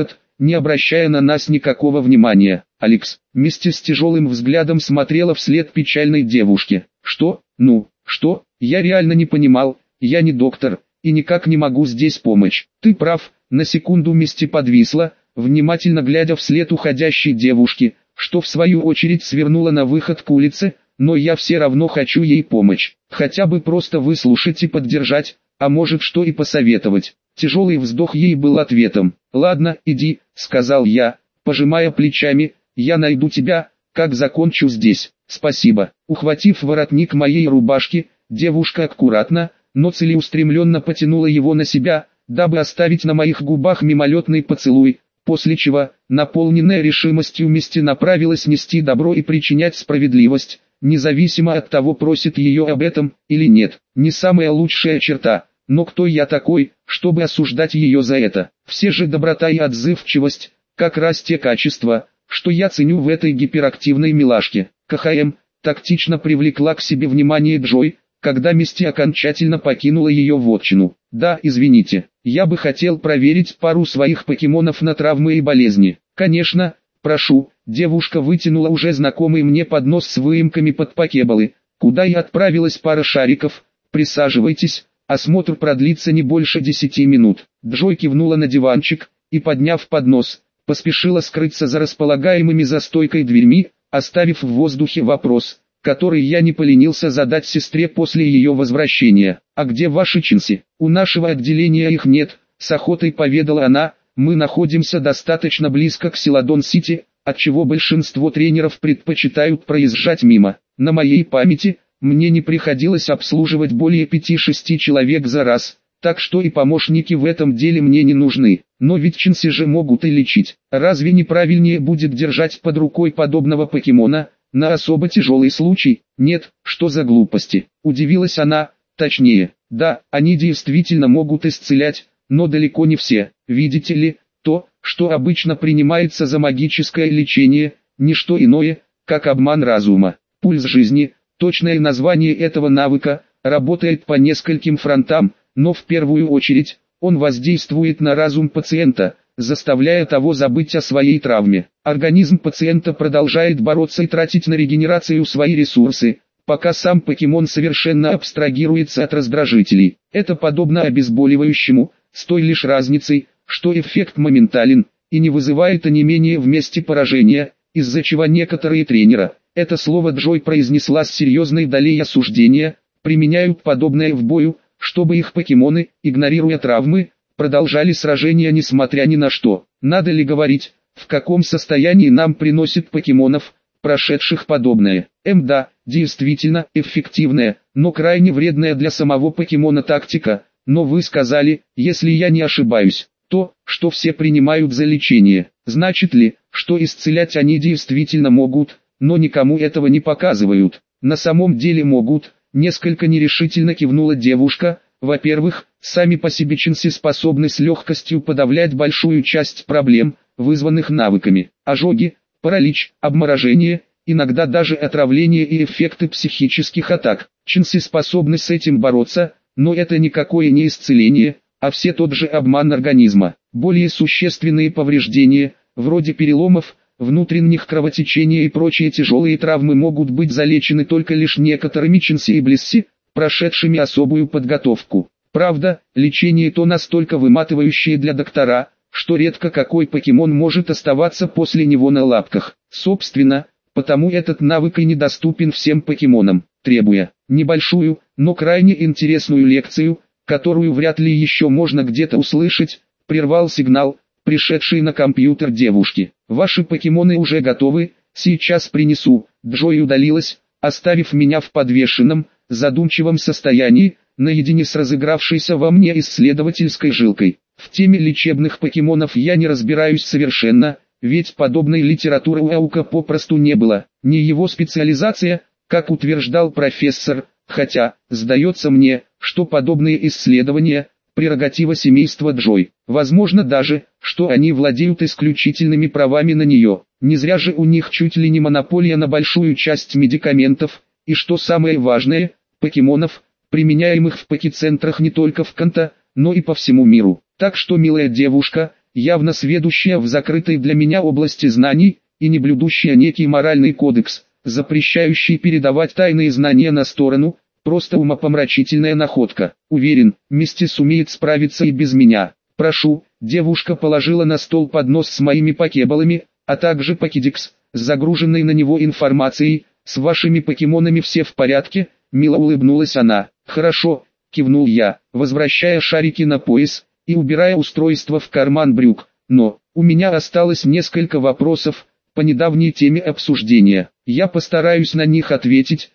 не обращая на нас никакого внимания. Алекс, вместе с тяжелым взглядом смотрела вслед печальной девушке. Что? Ну, что? Я реально не понимал, я не доктор, и никак не могу здесь помочь. Ты прав, на секунду Мисти подвисла, внимательно глядя вслед уходящей девушки, что в свою очередь свернула на выход к улице, но я все равно хочу ей помочь. Хотя бы просто выслушать и поддержать, а может что и посоветовать. Тяжелый вздох ей был ответом. «Ладно, иди», — сказал я, пожимая плечами, «я найду тебя, как закончу здесь». «Спасибо». Ухватив воротник моей рубашки, девушка аккуратно, но целеустремленно потянула его на себя, дабы оставить на моих губах мимолетный поцелуй, после чего, наполненная решимостью Мисти, направилась нести добро и причинять справедливость, независимо от того, просит ее об этом или нет. Не самая лучшая черта, но кто я такой, чтобы осуждать ее за это? Все же доброта и отзывчивость, как раз те качества, что я ценю в этой гиперактивной милашке. КХМ тактично привлекла к себе внимание Джой, когда Мисти окончательно покинула ее вотчину. «Да, извините, я бы хотел проверить пару своих покемонов на травмы и болезни». «Конечно, прошу». Девушка вытянула уже знакомый мне поднос с выемками под покеболы, куда и отправилась пара шариков. «Присаживайтесь, осмотр продлится не больше 10 минут». Джой кивнула на диванчик и, подняв поднос, поспешила скрыться за располагаемыми за стойкой дверьми, оставив в воздухе вопрос, который я не поленился задать сестре после ее возвращения. «А где ваши чинси?» «У нашего отделения их нет», — с охотой поведала она. «Мы находимся достаточно близко к Силадон-Сити, отчего большинство тренеров предпочитают проезжать мимо. На моей памяти, мне не приходилось обслуживать более 5-6 человек за раз, так что и помощники в этом деле мне не нужны. Но ведь чинси же могут и лечить. Разве не правильнее будет держать под рукой подобного покемона, на особо тяжелый случай?» «Нет, что за глупости?» – удивилась она. «Точнее, да, они действительно могут исцелять, но далеко не все. Видите ли, то, что обычно принимается за магическое лечение, не что иное, как обман разума. Пульс жизни, точное название этого навыка, работает по нескольким фронтам, но в первую очередь, он воздействует на разум пациента, заставляя того забыть о своей травме. Организм пациента продолжает бороться и тратить на регенерацию свои ресурсы, пока сам покемон совершенно абстрагируется от раздражителей. Это подобно обезболивающему, с той лишь разницей, что эффект моментален и не вызывает онемения в месте поражения, из-за чего некоторые тренера, это слово Джой произнесла с серьезной долей осуждения, применяют подобное в бою, чтобы их покемоны, игнорируя травмы, продолжали сражения несмотря ни на что. Надо ли говорить, в каком состоянии нам приносят покемонов, прошедших подобное? Да, действительно эффективная, но крайне вредная для самого покемона тактика, но вы сказали, если я не ошибаюсь, то, что все принимают за лечение. Значит ли, что исцелять они действительно могут, но никому этого не показывают? На самом деле могут, несколько нерешительно кивнула девушка. Во-первых, сами по себе чинси способны с легкостью подавлять большую часть проблем, вызванных навыками. Ожоги, паралич, обморожение, иногда даже отравление и эффекты психических атак. Чинси способны с этим бороться, но это никакое не исцеление, а все тот же обман организма. Более существенные повреждения, вроде переломов, внутренних кровотечений и прочие тяжелые травмы могут быть залечены только лишь некоторыми чинси и блисси, прошедшими особую подготовку. Правда, лечение то настолько выматывающее для доктора, что редко какой покемон может оставаться после него на лапках. Собственно, потому этот навык и недоступен всем покемонам, требуя небольшую, но крайне интересную лекцию, которую вряд ли еще можно где-то услышать, прервал сигнал, пришедший на компьютер девушки. «Ваши покемоны уже готовы, сейчас принесу». Джой удалилась, оставив меня в подвешенном, задумчивом состоянии, наедине с разыгравшейся во мне исследовательской жилкой. В теме лечебных покемонов я не разбираюсь совершенно, ведь подобной литературы у Аука попросту не было. Не его специализация, как утверждал профессор, хотя, сдается мне, что подобные исследования – прерогатива семейства Джой. Возможно даже, что они владеют исключительными правами на нее. Не зря же у них чуть ли не монополия на большую часть медикаментов, и что самое важное, покемонов, применяемых в покецентрах не только в Канто, но и по всему миру. Так что, милая девушка, явно сведущая в закрытой для меня области знаний, и не блюдущая некий моральный кодекс, запрещающий передавать тайные знания на сторону, просто умопомрачительная находка. Уверен, Мисти сумеет справиться и без меня. Прошу, девушка положила на стол поднос с моими покебалами, а также покедикс, с загруженной на него информацией. С вашими покемонами все в порядке? Мило улыбнулась она. Хорошо, кивнул я, возвращая шарики на пояс и убирая устройство в карман брюк. Но, у меня осталось несколько вопросов по недавней теме обсуждения. Я постараюсь на них ответить,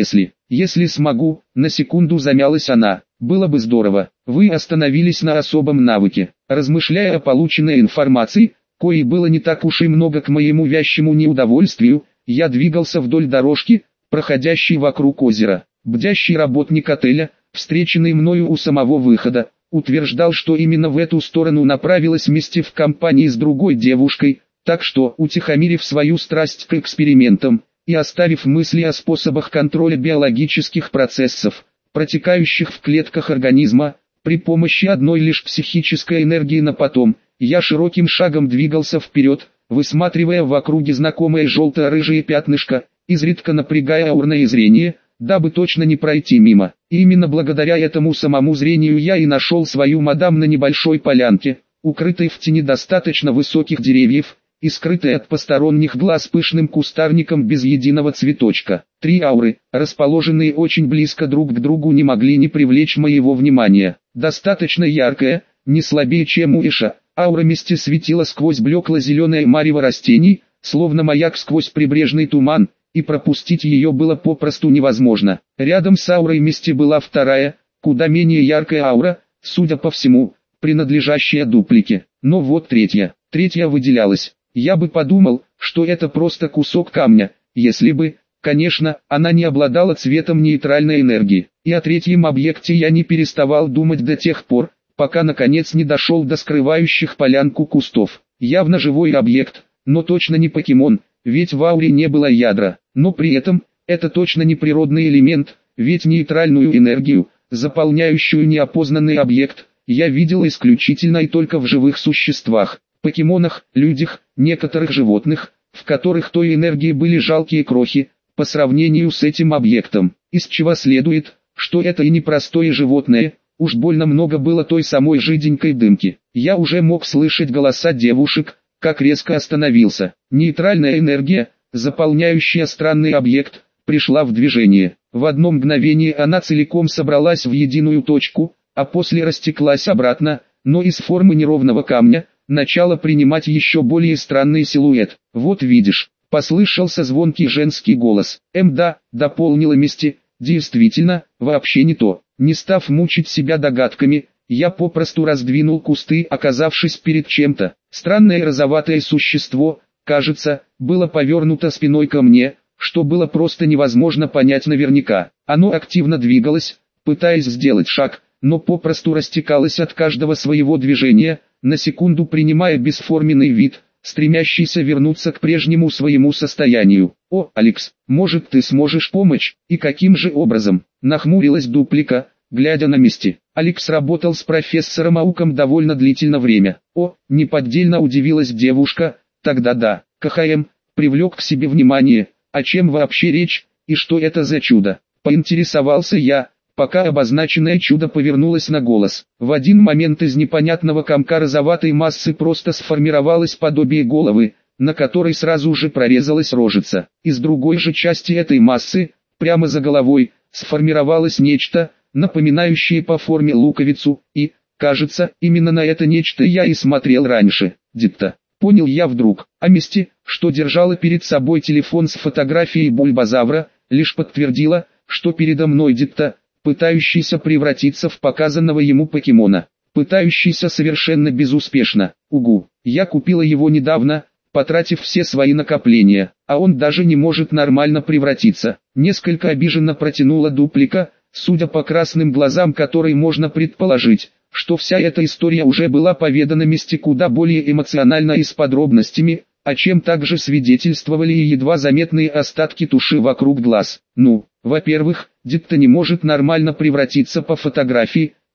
если смогу. На секунду замялась она. Было бы здорово. Вы остановились на особом навыке. Размышляя о полученной информации, коей было не так уж и много к моему вящему неудовольствию, я двигался вдоль дорожки, проходящей вокруг озера. Бдящий работник отеля, встреченный мною у самого выхода, утверждал, что именно в эту сторону направилась Мисти в компании с другой девушкой, так что, утихомирив свою страсть к экспериментам и оставив мысли о способах контроля биологических процессов, протекающих в клетках организма, при помощи одной лишь психической энергии на потом, я широким шагом двигался вперед, высматривая в округе знакомое желто-рыжее пятнышко, изредка напрягая аурное зрение, дабы точно не пройти мимо. И именно благодаря этому самому зрению я и нашел свою мадам на небольшой полянке, укрытой в тени достаточно высоких деревьев, и скрытой от посторонних глаз пышным кустарником без единого цветочка. Три ауры, расположенные очень близко друг к другу, не могли не привлечь моего внимания. Достаточно яркая, не слабее чем у Иша, аура Мисти светила сквозь блекло-зеленое марево растений, словно маяк сквозь прибрежный туман, и пропустить ее было попросту невозможно. Рядом с аурой Мисти была вторая, куда менее яркая аура, судя по всему, принадлежащая дуплике. Но вот третья выделялась. Я бы подумал, что это просто кусок камня, если бы, конечно, она не обладала цветом нейтральной энергии. И о третьем объекте я не переставал думать до тех пор, пока наконец не дошел до скрывающих полянку кустов. Явно живой объект, но точно не покемон, ведь в ауре не было ядра. Но при этом, это точно не природный элемент, ведь нейтральную энергию, заполняющую неопознанный объект, я видел исключительно и только в живых существах. Покемонах, людях, некоторых животных, в которых той энергии были жалкие крохи, по сравнению с этим объектом, из чего следует, что это и непростое животное, уж больно много было той самой жиденькой дымки. Я уже мог слышать голоса девушек, как резко остановился. Нейтральная энергия, заполняющая странный объект, пришла в движение. В одно мгновение она целиком собралась в единую точку, а после растеклась обратно, но из формы неровного камня, начала принимать еще более странный силуэт. «Вот видишь», — послышался звонкий женский голос. «Да», — дополнила Мисти, — «действительно, вообще не то». Не став мучить себя догадками, я попросту раздвинул кусты, оказавшись перед чем-то. Странное розоватое существо, кажется, было повернуто спиной ко мне, что было просто невозможно понять наверняка. Оно активно двигалось, пытаясь сделать шаг, но попросту растекалось от каждого своего движения, на секунду принимая бесформенный вид, стремящийся вернуться к прежнему своему состоянию. «О, Алекс, может ты сможешь помочь, и каким же образом?» Нахмурилась Дуплика, глядя на Мисти. Алекс работал с профессором Ауком довольно длительное время. «О», неподдельно удивилась девушка, «тогда да». КХМ привлек к себе внимание. «О чем вообще речь, и что это за чудо?» Поинтересовался я, пока обозначенное чудо повернулось на голос. В один момент из непонятного комка розоватой массы просто сформировалось подобие головы, на которой сразу же прорезалась рожица. Из другой же части этой массы, прямо за головой, сформировалось нечто, напоминающее по форме луковицу, и, кажется, именно на это нечто я и смотрел раньше. Дитта. Понял я вдруг, а Мисти, что держала перед собой телефон с фотографией бульбазавра, лишь подтвердила, что передо мной Дитта, пытающийся превратиться в показанного ему покемона, пытающийся совершенно безуспешно. Угу, я купила его недавно, потратив все свои накопления, а он даже не может нормально превратиться. Несколько обиженно протянула Дуплика, судя по красным глазам которой можно предположить, что вся эта история уже была поведана Мисти куда более эмоционально и с подробностями, о чем также свидетельствовали и едва заметные остатки туши вокруг глаз. Ну, во-первых, Дитта не может нормально превратиться по фотографии,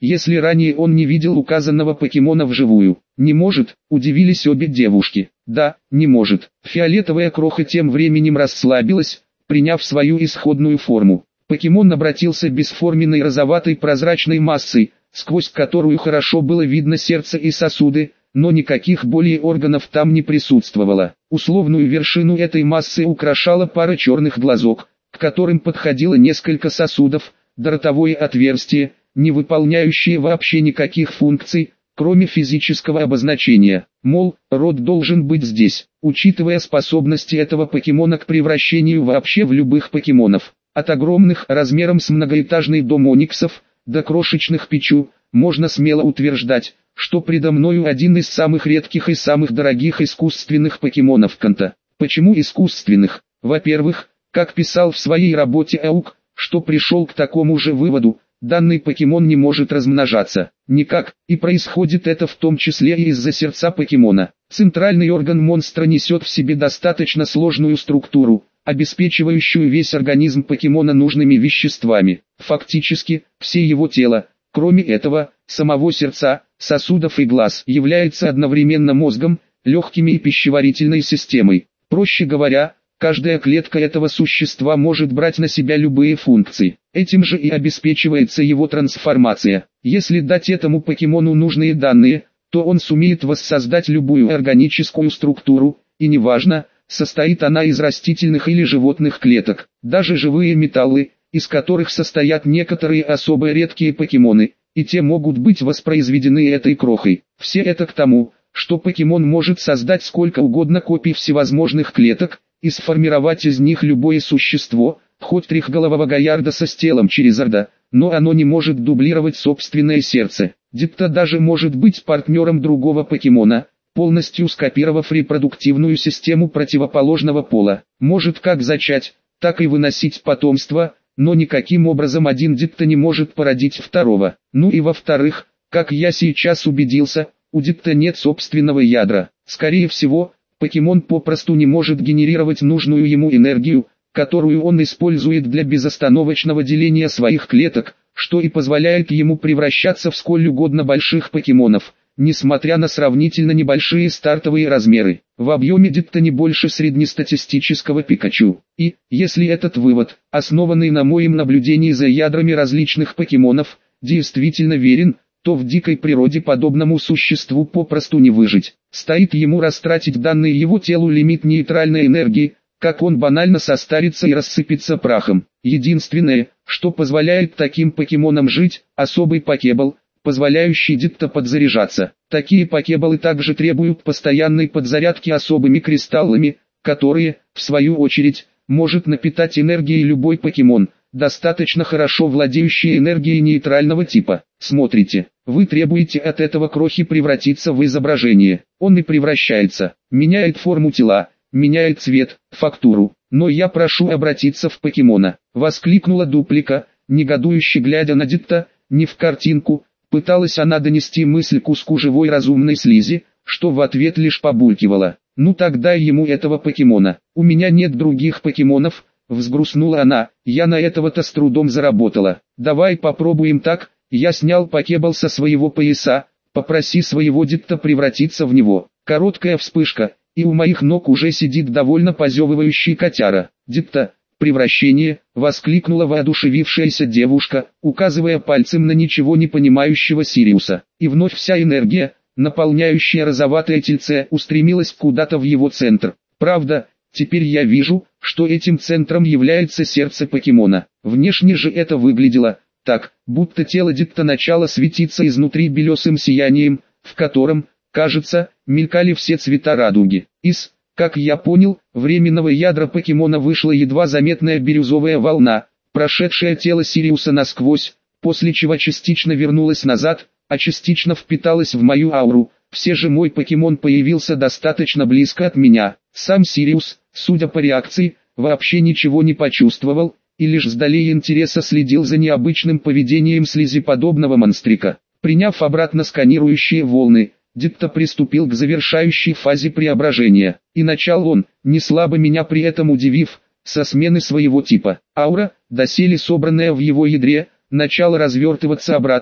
если ранее он не видел указанного покемона вживую? Не может, удивились обе девушки. Да, не может. Фиолетовая кроха тем временем расслабилась, приняв свою исходную форму. Покемон обратился бесформенной розоватой прозрачной массой, сквозь которую хорошо было видно сердце и сосуды, но никаких более органов там не присутствовало. Условную вершину этой массы украшала пара черных глазок, к которым подходило несколько сосудов, да ротовое отверстие, не выполняющее вообще никаких функций, кроме физического обозначения. Мол, рот должен быть здесь, учитывая способности этого покемона к превращению вообще в любых покемонов. От огромных размером с многоэтажный дом ониксов, до крошечных пичу, можно смело утверждать, что предо мною один из самых редких и самых дорогих искусственных покемонов Канта. Почему искусственных? Во-первых, как писал в своей работе Эук, что пришел к такому же выводу, данный покемон не может размножаться. Никак, и происходит это в том числе и из-за сердца покемона. Центральный орган монстра несет в себе достаточно сложную структуру, обеспечивающую весь организм покемона нужными веществами. Фактически, все его тело, кроме этого, самого сердца, сосудов и глаз, является одновременно мозгом, легкими и пищеварительной системой. Проще говоря, каждая клетка этого существа может брать на себя любые функции. Этим же и обеспечивается его трансформация. Если дать этому покемону нужные данные, то он сумеет воссоздать любую органическую структуру, и неважно, состоит она из растительных или животных клеток. Даже живые металлы, из которых состоят некоторые особо редкие покемоны, и те могут быть воспроизведены этой крохой. Все это к тому, что покемон может создать сколько угодно копий всевозможных клеток, и сформировать из них любое существо, хоть трехголового Гаярдоса с телом Черизарда, но оно не может дублировать собственное сердце. Дитта даже может быть партнером другого покемона, полностью скопировав репродуктивную систему противоположного пола. Может как зачать, так и выносить потомство, но никаким образом один Дитта не может породить второго. Ну и во-вторых, как я сейчас убедился, у Дитта нет собственного ядра. Скорее всего, покемон попросту не может генерировать нужную ему энергию, которую он использует для безостановочного деления своих клеток, что и позволяет ему превращаться в сколь угодно больших покемонов, несмотря на сравнительно небольшие стартовые размеры. В объеме Дитта не больше среднестатистического Пикачу. И, если этот вывод, основанный на моем наблюдении за ядрами различных покемонов, действительно верен, то в дикой природе подобному существу попросту не выжить. Стоит ему растратить данный его телу лимит нейтральной энергии, как он банально состарится и рассыпется прахом. Единственное, что позволяет таким покемонам жить, особый покебол, позволяющий Дитта подзаряжаться. Такие покеболы также требуют постоянной подзарядки особыми кристаллами, которые, в свою очередь, может напитать энергией любой покемон, достаточно хорошо владеющий энергией нейтрального типа. Смотрите, вы требуете от этого крохи превратиться в изображение. Он и превращается, меняет форму тела, меняет цвет, фактуру. Но я прошу обратиться в покемона. Воскликнула Дуплика, негодующе глядя на Дитта, не в картинку. Пыталась она донести мысль куску живой разумной слизи, что в ответ лишь побулькивала. «Ну тогда ему этого покемона. У меня нет других покемонов», — взгрустнула она, — «я на этого-то с трудом заработала. Давай попробуем так». Я снял покебол со своего пояса, попроси своего Дитта превратиться в него. Короткая вспышка, и у моих ног уже сидит довольно позевывающий котяра. «Дитта, превращение!» — воскликнула воодушевившаяся девушка, указывая пальцем на ничего не понимающего Сириуса. И вновь вся энергия, наполняющая розоватое тельце, устремилась куда-то в его центр. Правда, теперь я вижу, что этим центром является сердце покемона. Внешне же это выглядело так, будто тело Дитта начало светиться изнутри белесым сиянием, в котором, кажется, мелькали все цвета радуги. Из, как я понял, временного ядра покемона вышла едва заметная бирюзовая волна, прошедшая тело Сириуса насквозь, после чего частично вернулась назад, а частично впиталась в мою ауру. Все же мой покемон появился достаточно близко от меня. Сам Сириус, судя по реакции, вообще ничего не почувствовал, и лишь сдали интереса следил за необычным поведением слизеподобного монстрика. Приняв обратно сканирующие волны, Дитта приступил к завершающей фазе преображения. И начал он, не слабо меня при этом удивив, со смены своего типа. Аура, доселе собранная в его ядре, начала развертываться обратно,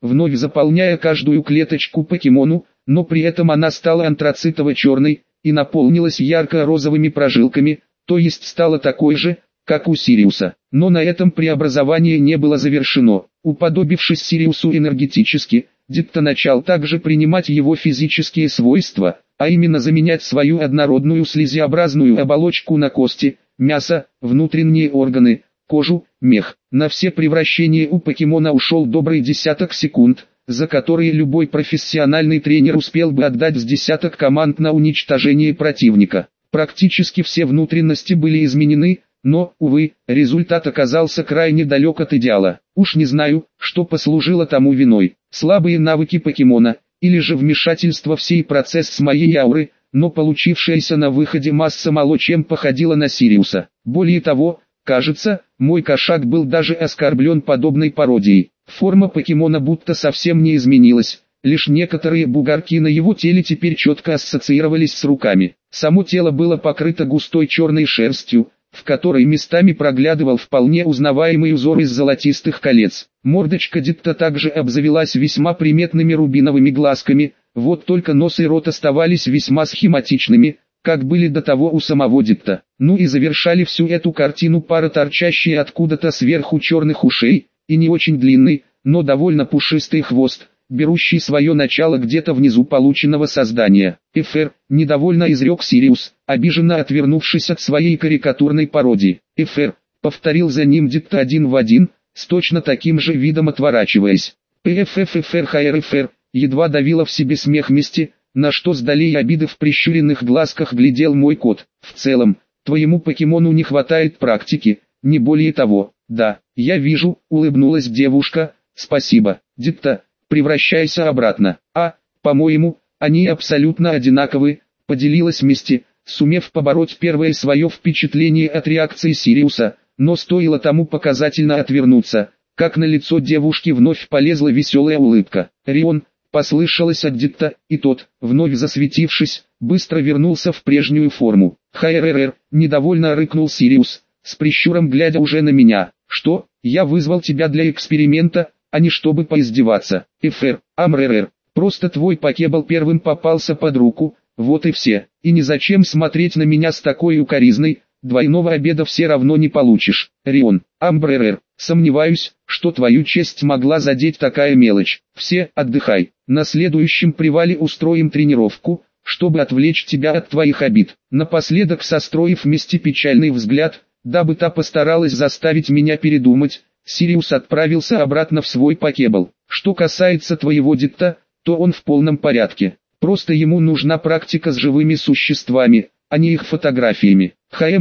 вновь заполняя каждую клеточку покемону, но при этом она стала антрацитово-черной и наполнилась ярко-розовыми прожилками, то есть стала такой же, как у Сириуса. Но на этом преобразование не было завершено. Уподобившись Сириусу энергетически, Дитта начал также принимать его физические свойства, а именно заменять свою однородную слизеобразную оболочку на кости, мясо, внутренние органы, кожу, мех. На все превращения у покемона ушел добрый десяток секунд, за которые любой профессиональный тренер успел бы отдать с десяток команд на уничтожение противника. Практически все внутренности были изменены, но, увы, результат оказался крайне далек от идеала. Уж не знаю, что послужило тому виной. Слабые навыки покемона, или же вмешательство в сей процесс с моей ауры, но получившаяся на выходе масса мало чем походила на Сириуса. Более того, кажется, мой кошак был даже оскорблен подобной пародией. Форма покемона будто совсем не изменилась, лишь некоторые бугорки на его теле теперь четко ассоциировались с руками. Само тело было покрыто густой черной шерстью, в которой местами проглядывал вполне узнаваемый узор из золотистых колец. Мордочка Дитта также обзавелась весьма приметными рубиновыми глазками, вот только нос и рот оставались весьма схематичными, как были до того у самого Дитта. Ну и завершали всю эту картину пара торчащие откуда-то сверху черных ушей, и не очень длинный, но довольно пушистый хвост, берущий свое начало где-то внизу полученного создания. «Эфер», — недовольно изрек Сириус, обиженно отвернувшись от своей карикатурной пародии. «Эфер», — повторил за ним Дитта один в один, с точно таким же видом отворачиваясь. «ПФФФРХРФР», едва давила в себе смех мести, на что с долей обиды в прищуренных глазках глядел мой кот. «В целом, твоему покемону не хватает практики, не более того». «Да, я вижу», — улыбнулась девушка, — «спасибо, Дитта, превращайся обратно». «А, по-моему, они абсолютно одинаковы», — поделилась Мисти, сумев побороть первое свое впечатление от реакции Сириуса, но стоило тому показательно отвернуться, как на лицо девушки вновь полезла веселая улыбка. «Рион», — послышалось от Дитта, и тот, вновь засветившись, быстро вернулся в прежнюю форму. «ХРР», — недовольно рыкнул Сириус, с прищуром глядя уже на меня. «Что, я вызвал тебя для эксперимента, а не чтобы поиздеваться?» «ФР, АМРР, просто твой покебл первым попался под руку, вот и все, и ни зачем смотреть на меня с такой укоризной, двойного обеда все равно не получишь». «Рион, АМБРР, сомневаюсь, что твою честь могла задеть такая мелочь. Все, отдыхай, на следующем привале устроим тренировку, чтобы отвлечь тебя от твоих обид». Напоследок, состроив Мисти печальный взгляд, дабы та постаралась заставить меня передумать, Сириус отправился обратно в свой покебл. «Что касается твоего Дитта, то он в полном порядке. Просто ему нужна практика с живыми существами, а не их фотографиями.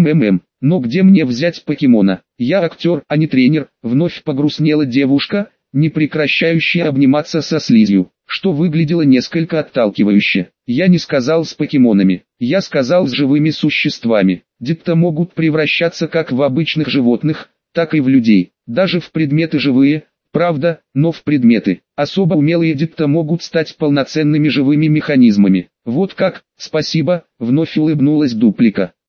Но где мне взять покемона? Я актер, а не тренер», — вновь погрустнела девушка, не прекращающая обниматься со слизью, что выглядело несколько отталкивающе. «Я не сказал с покемонами, я сказал с живыми существами. Дитта могут превращаться как в обычных животных, так и в людей, даже в предметы живые, правда, но в предметы. Особо умелые Дитта могут стать полноценными живыми механизмами». «Вот как, спасибо», — вновь улыбнулась Дуплика.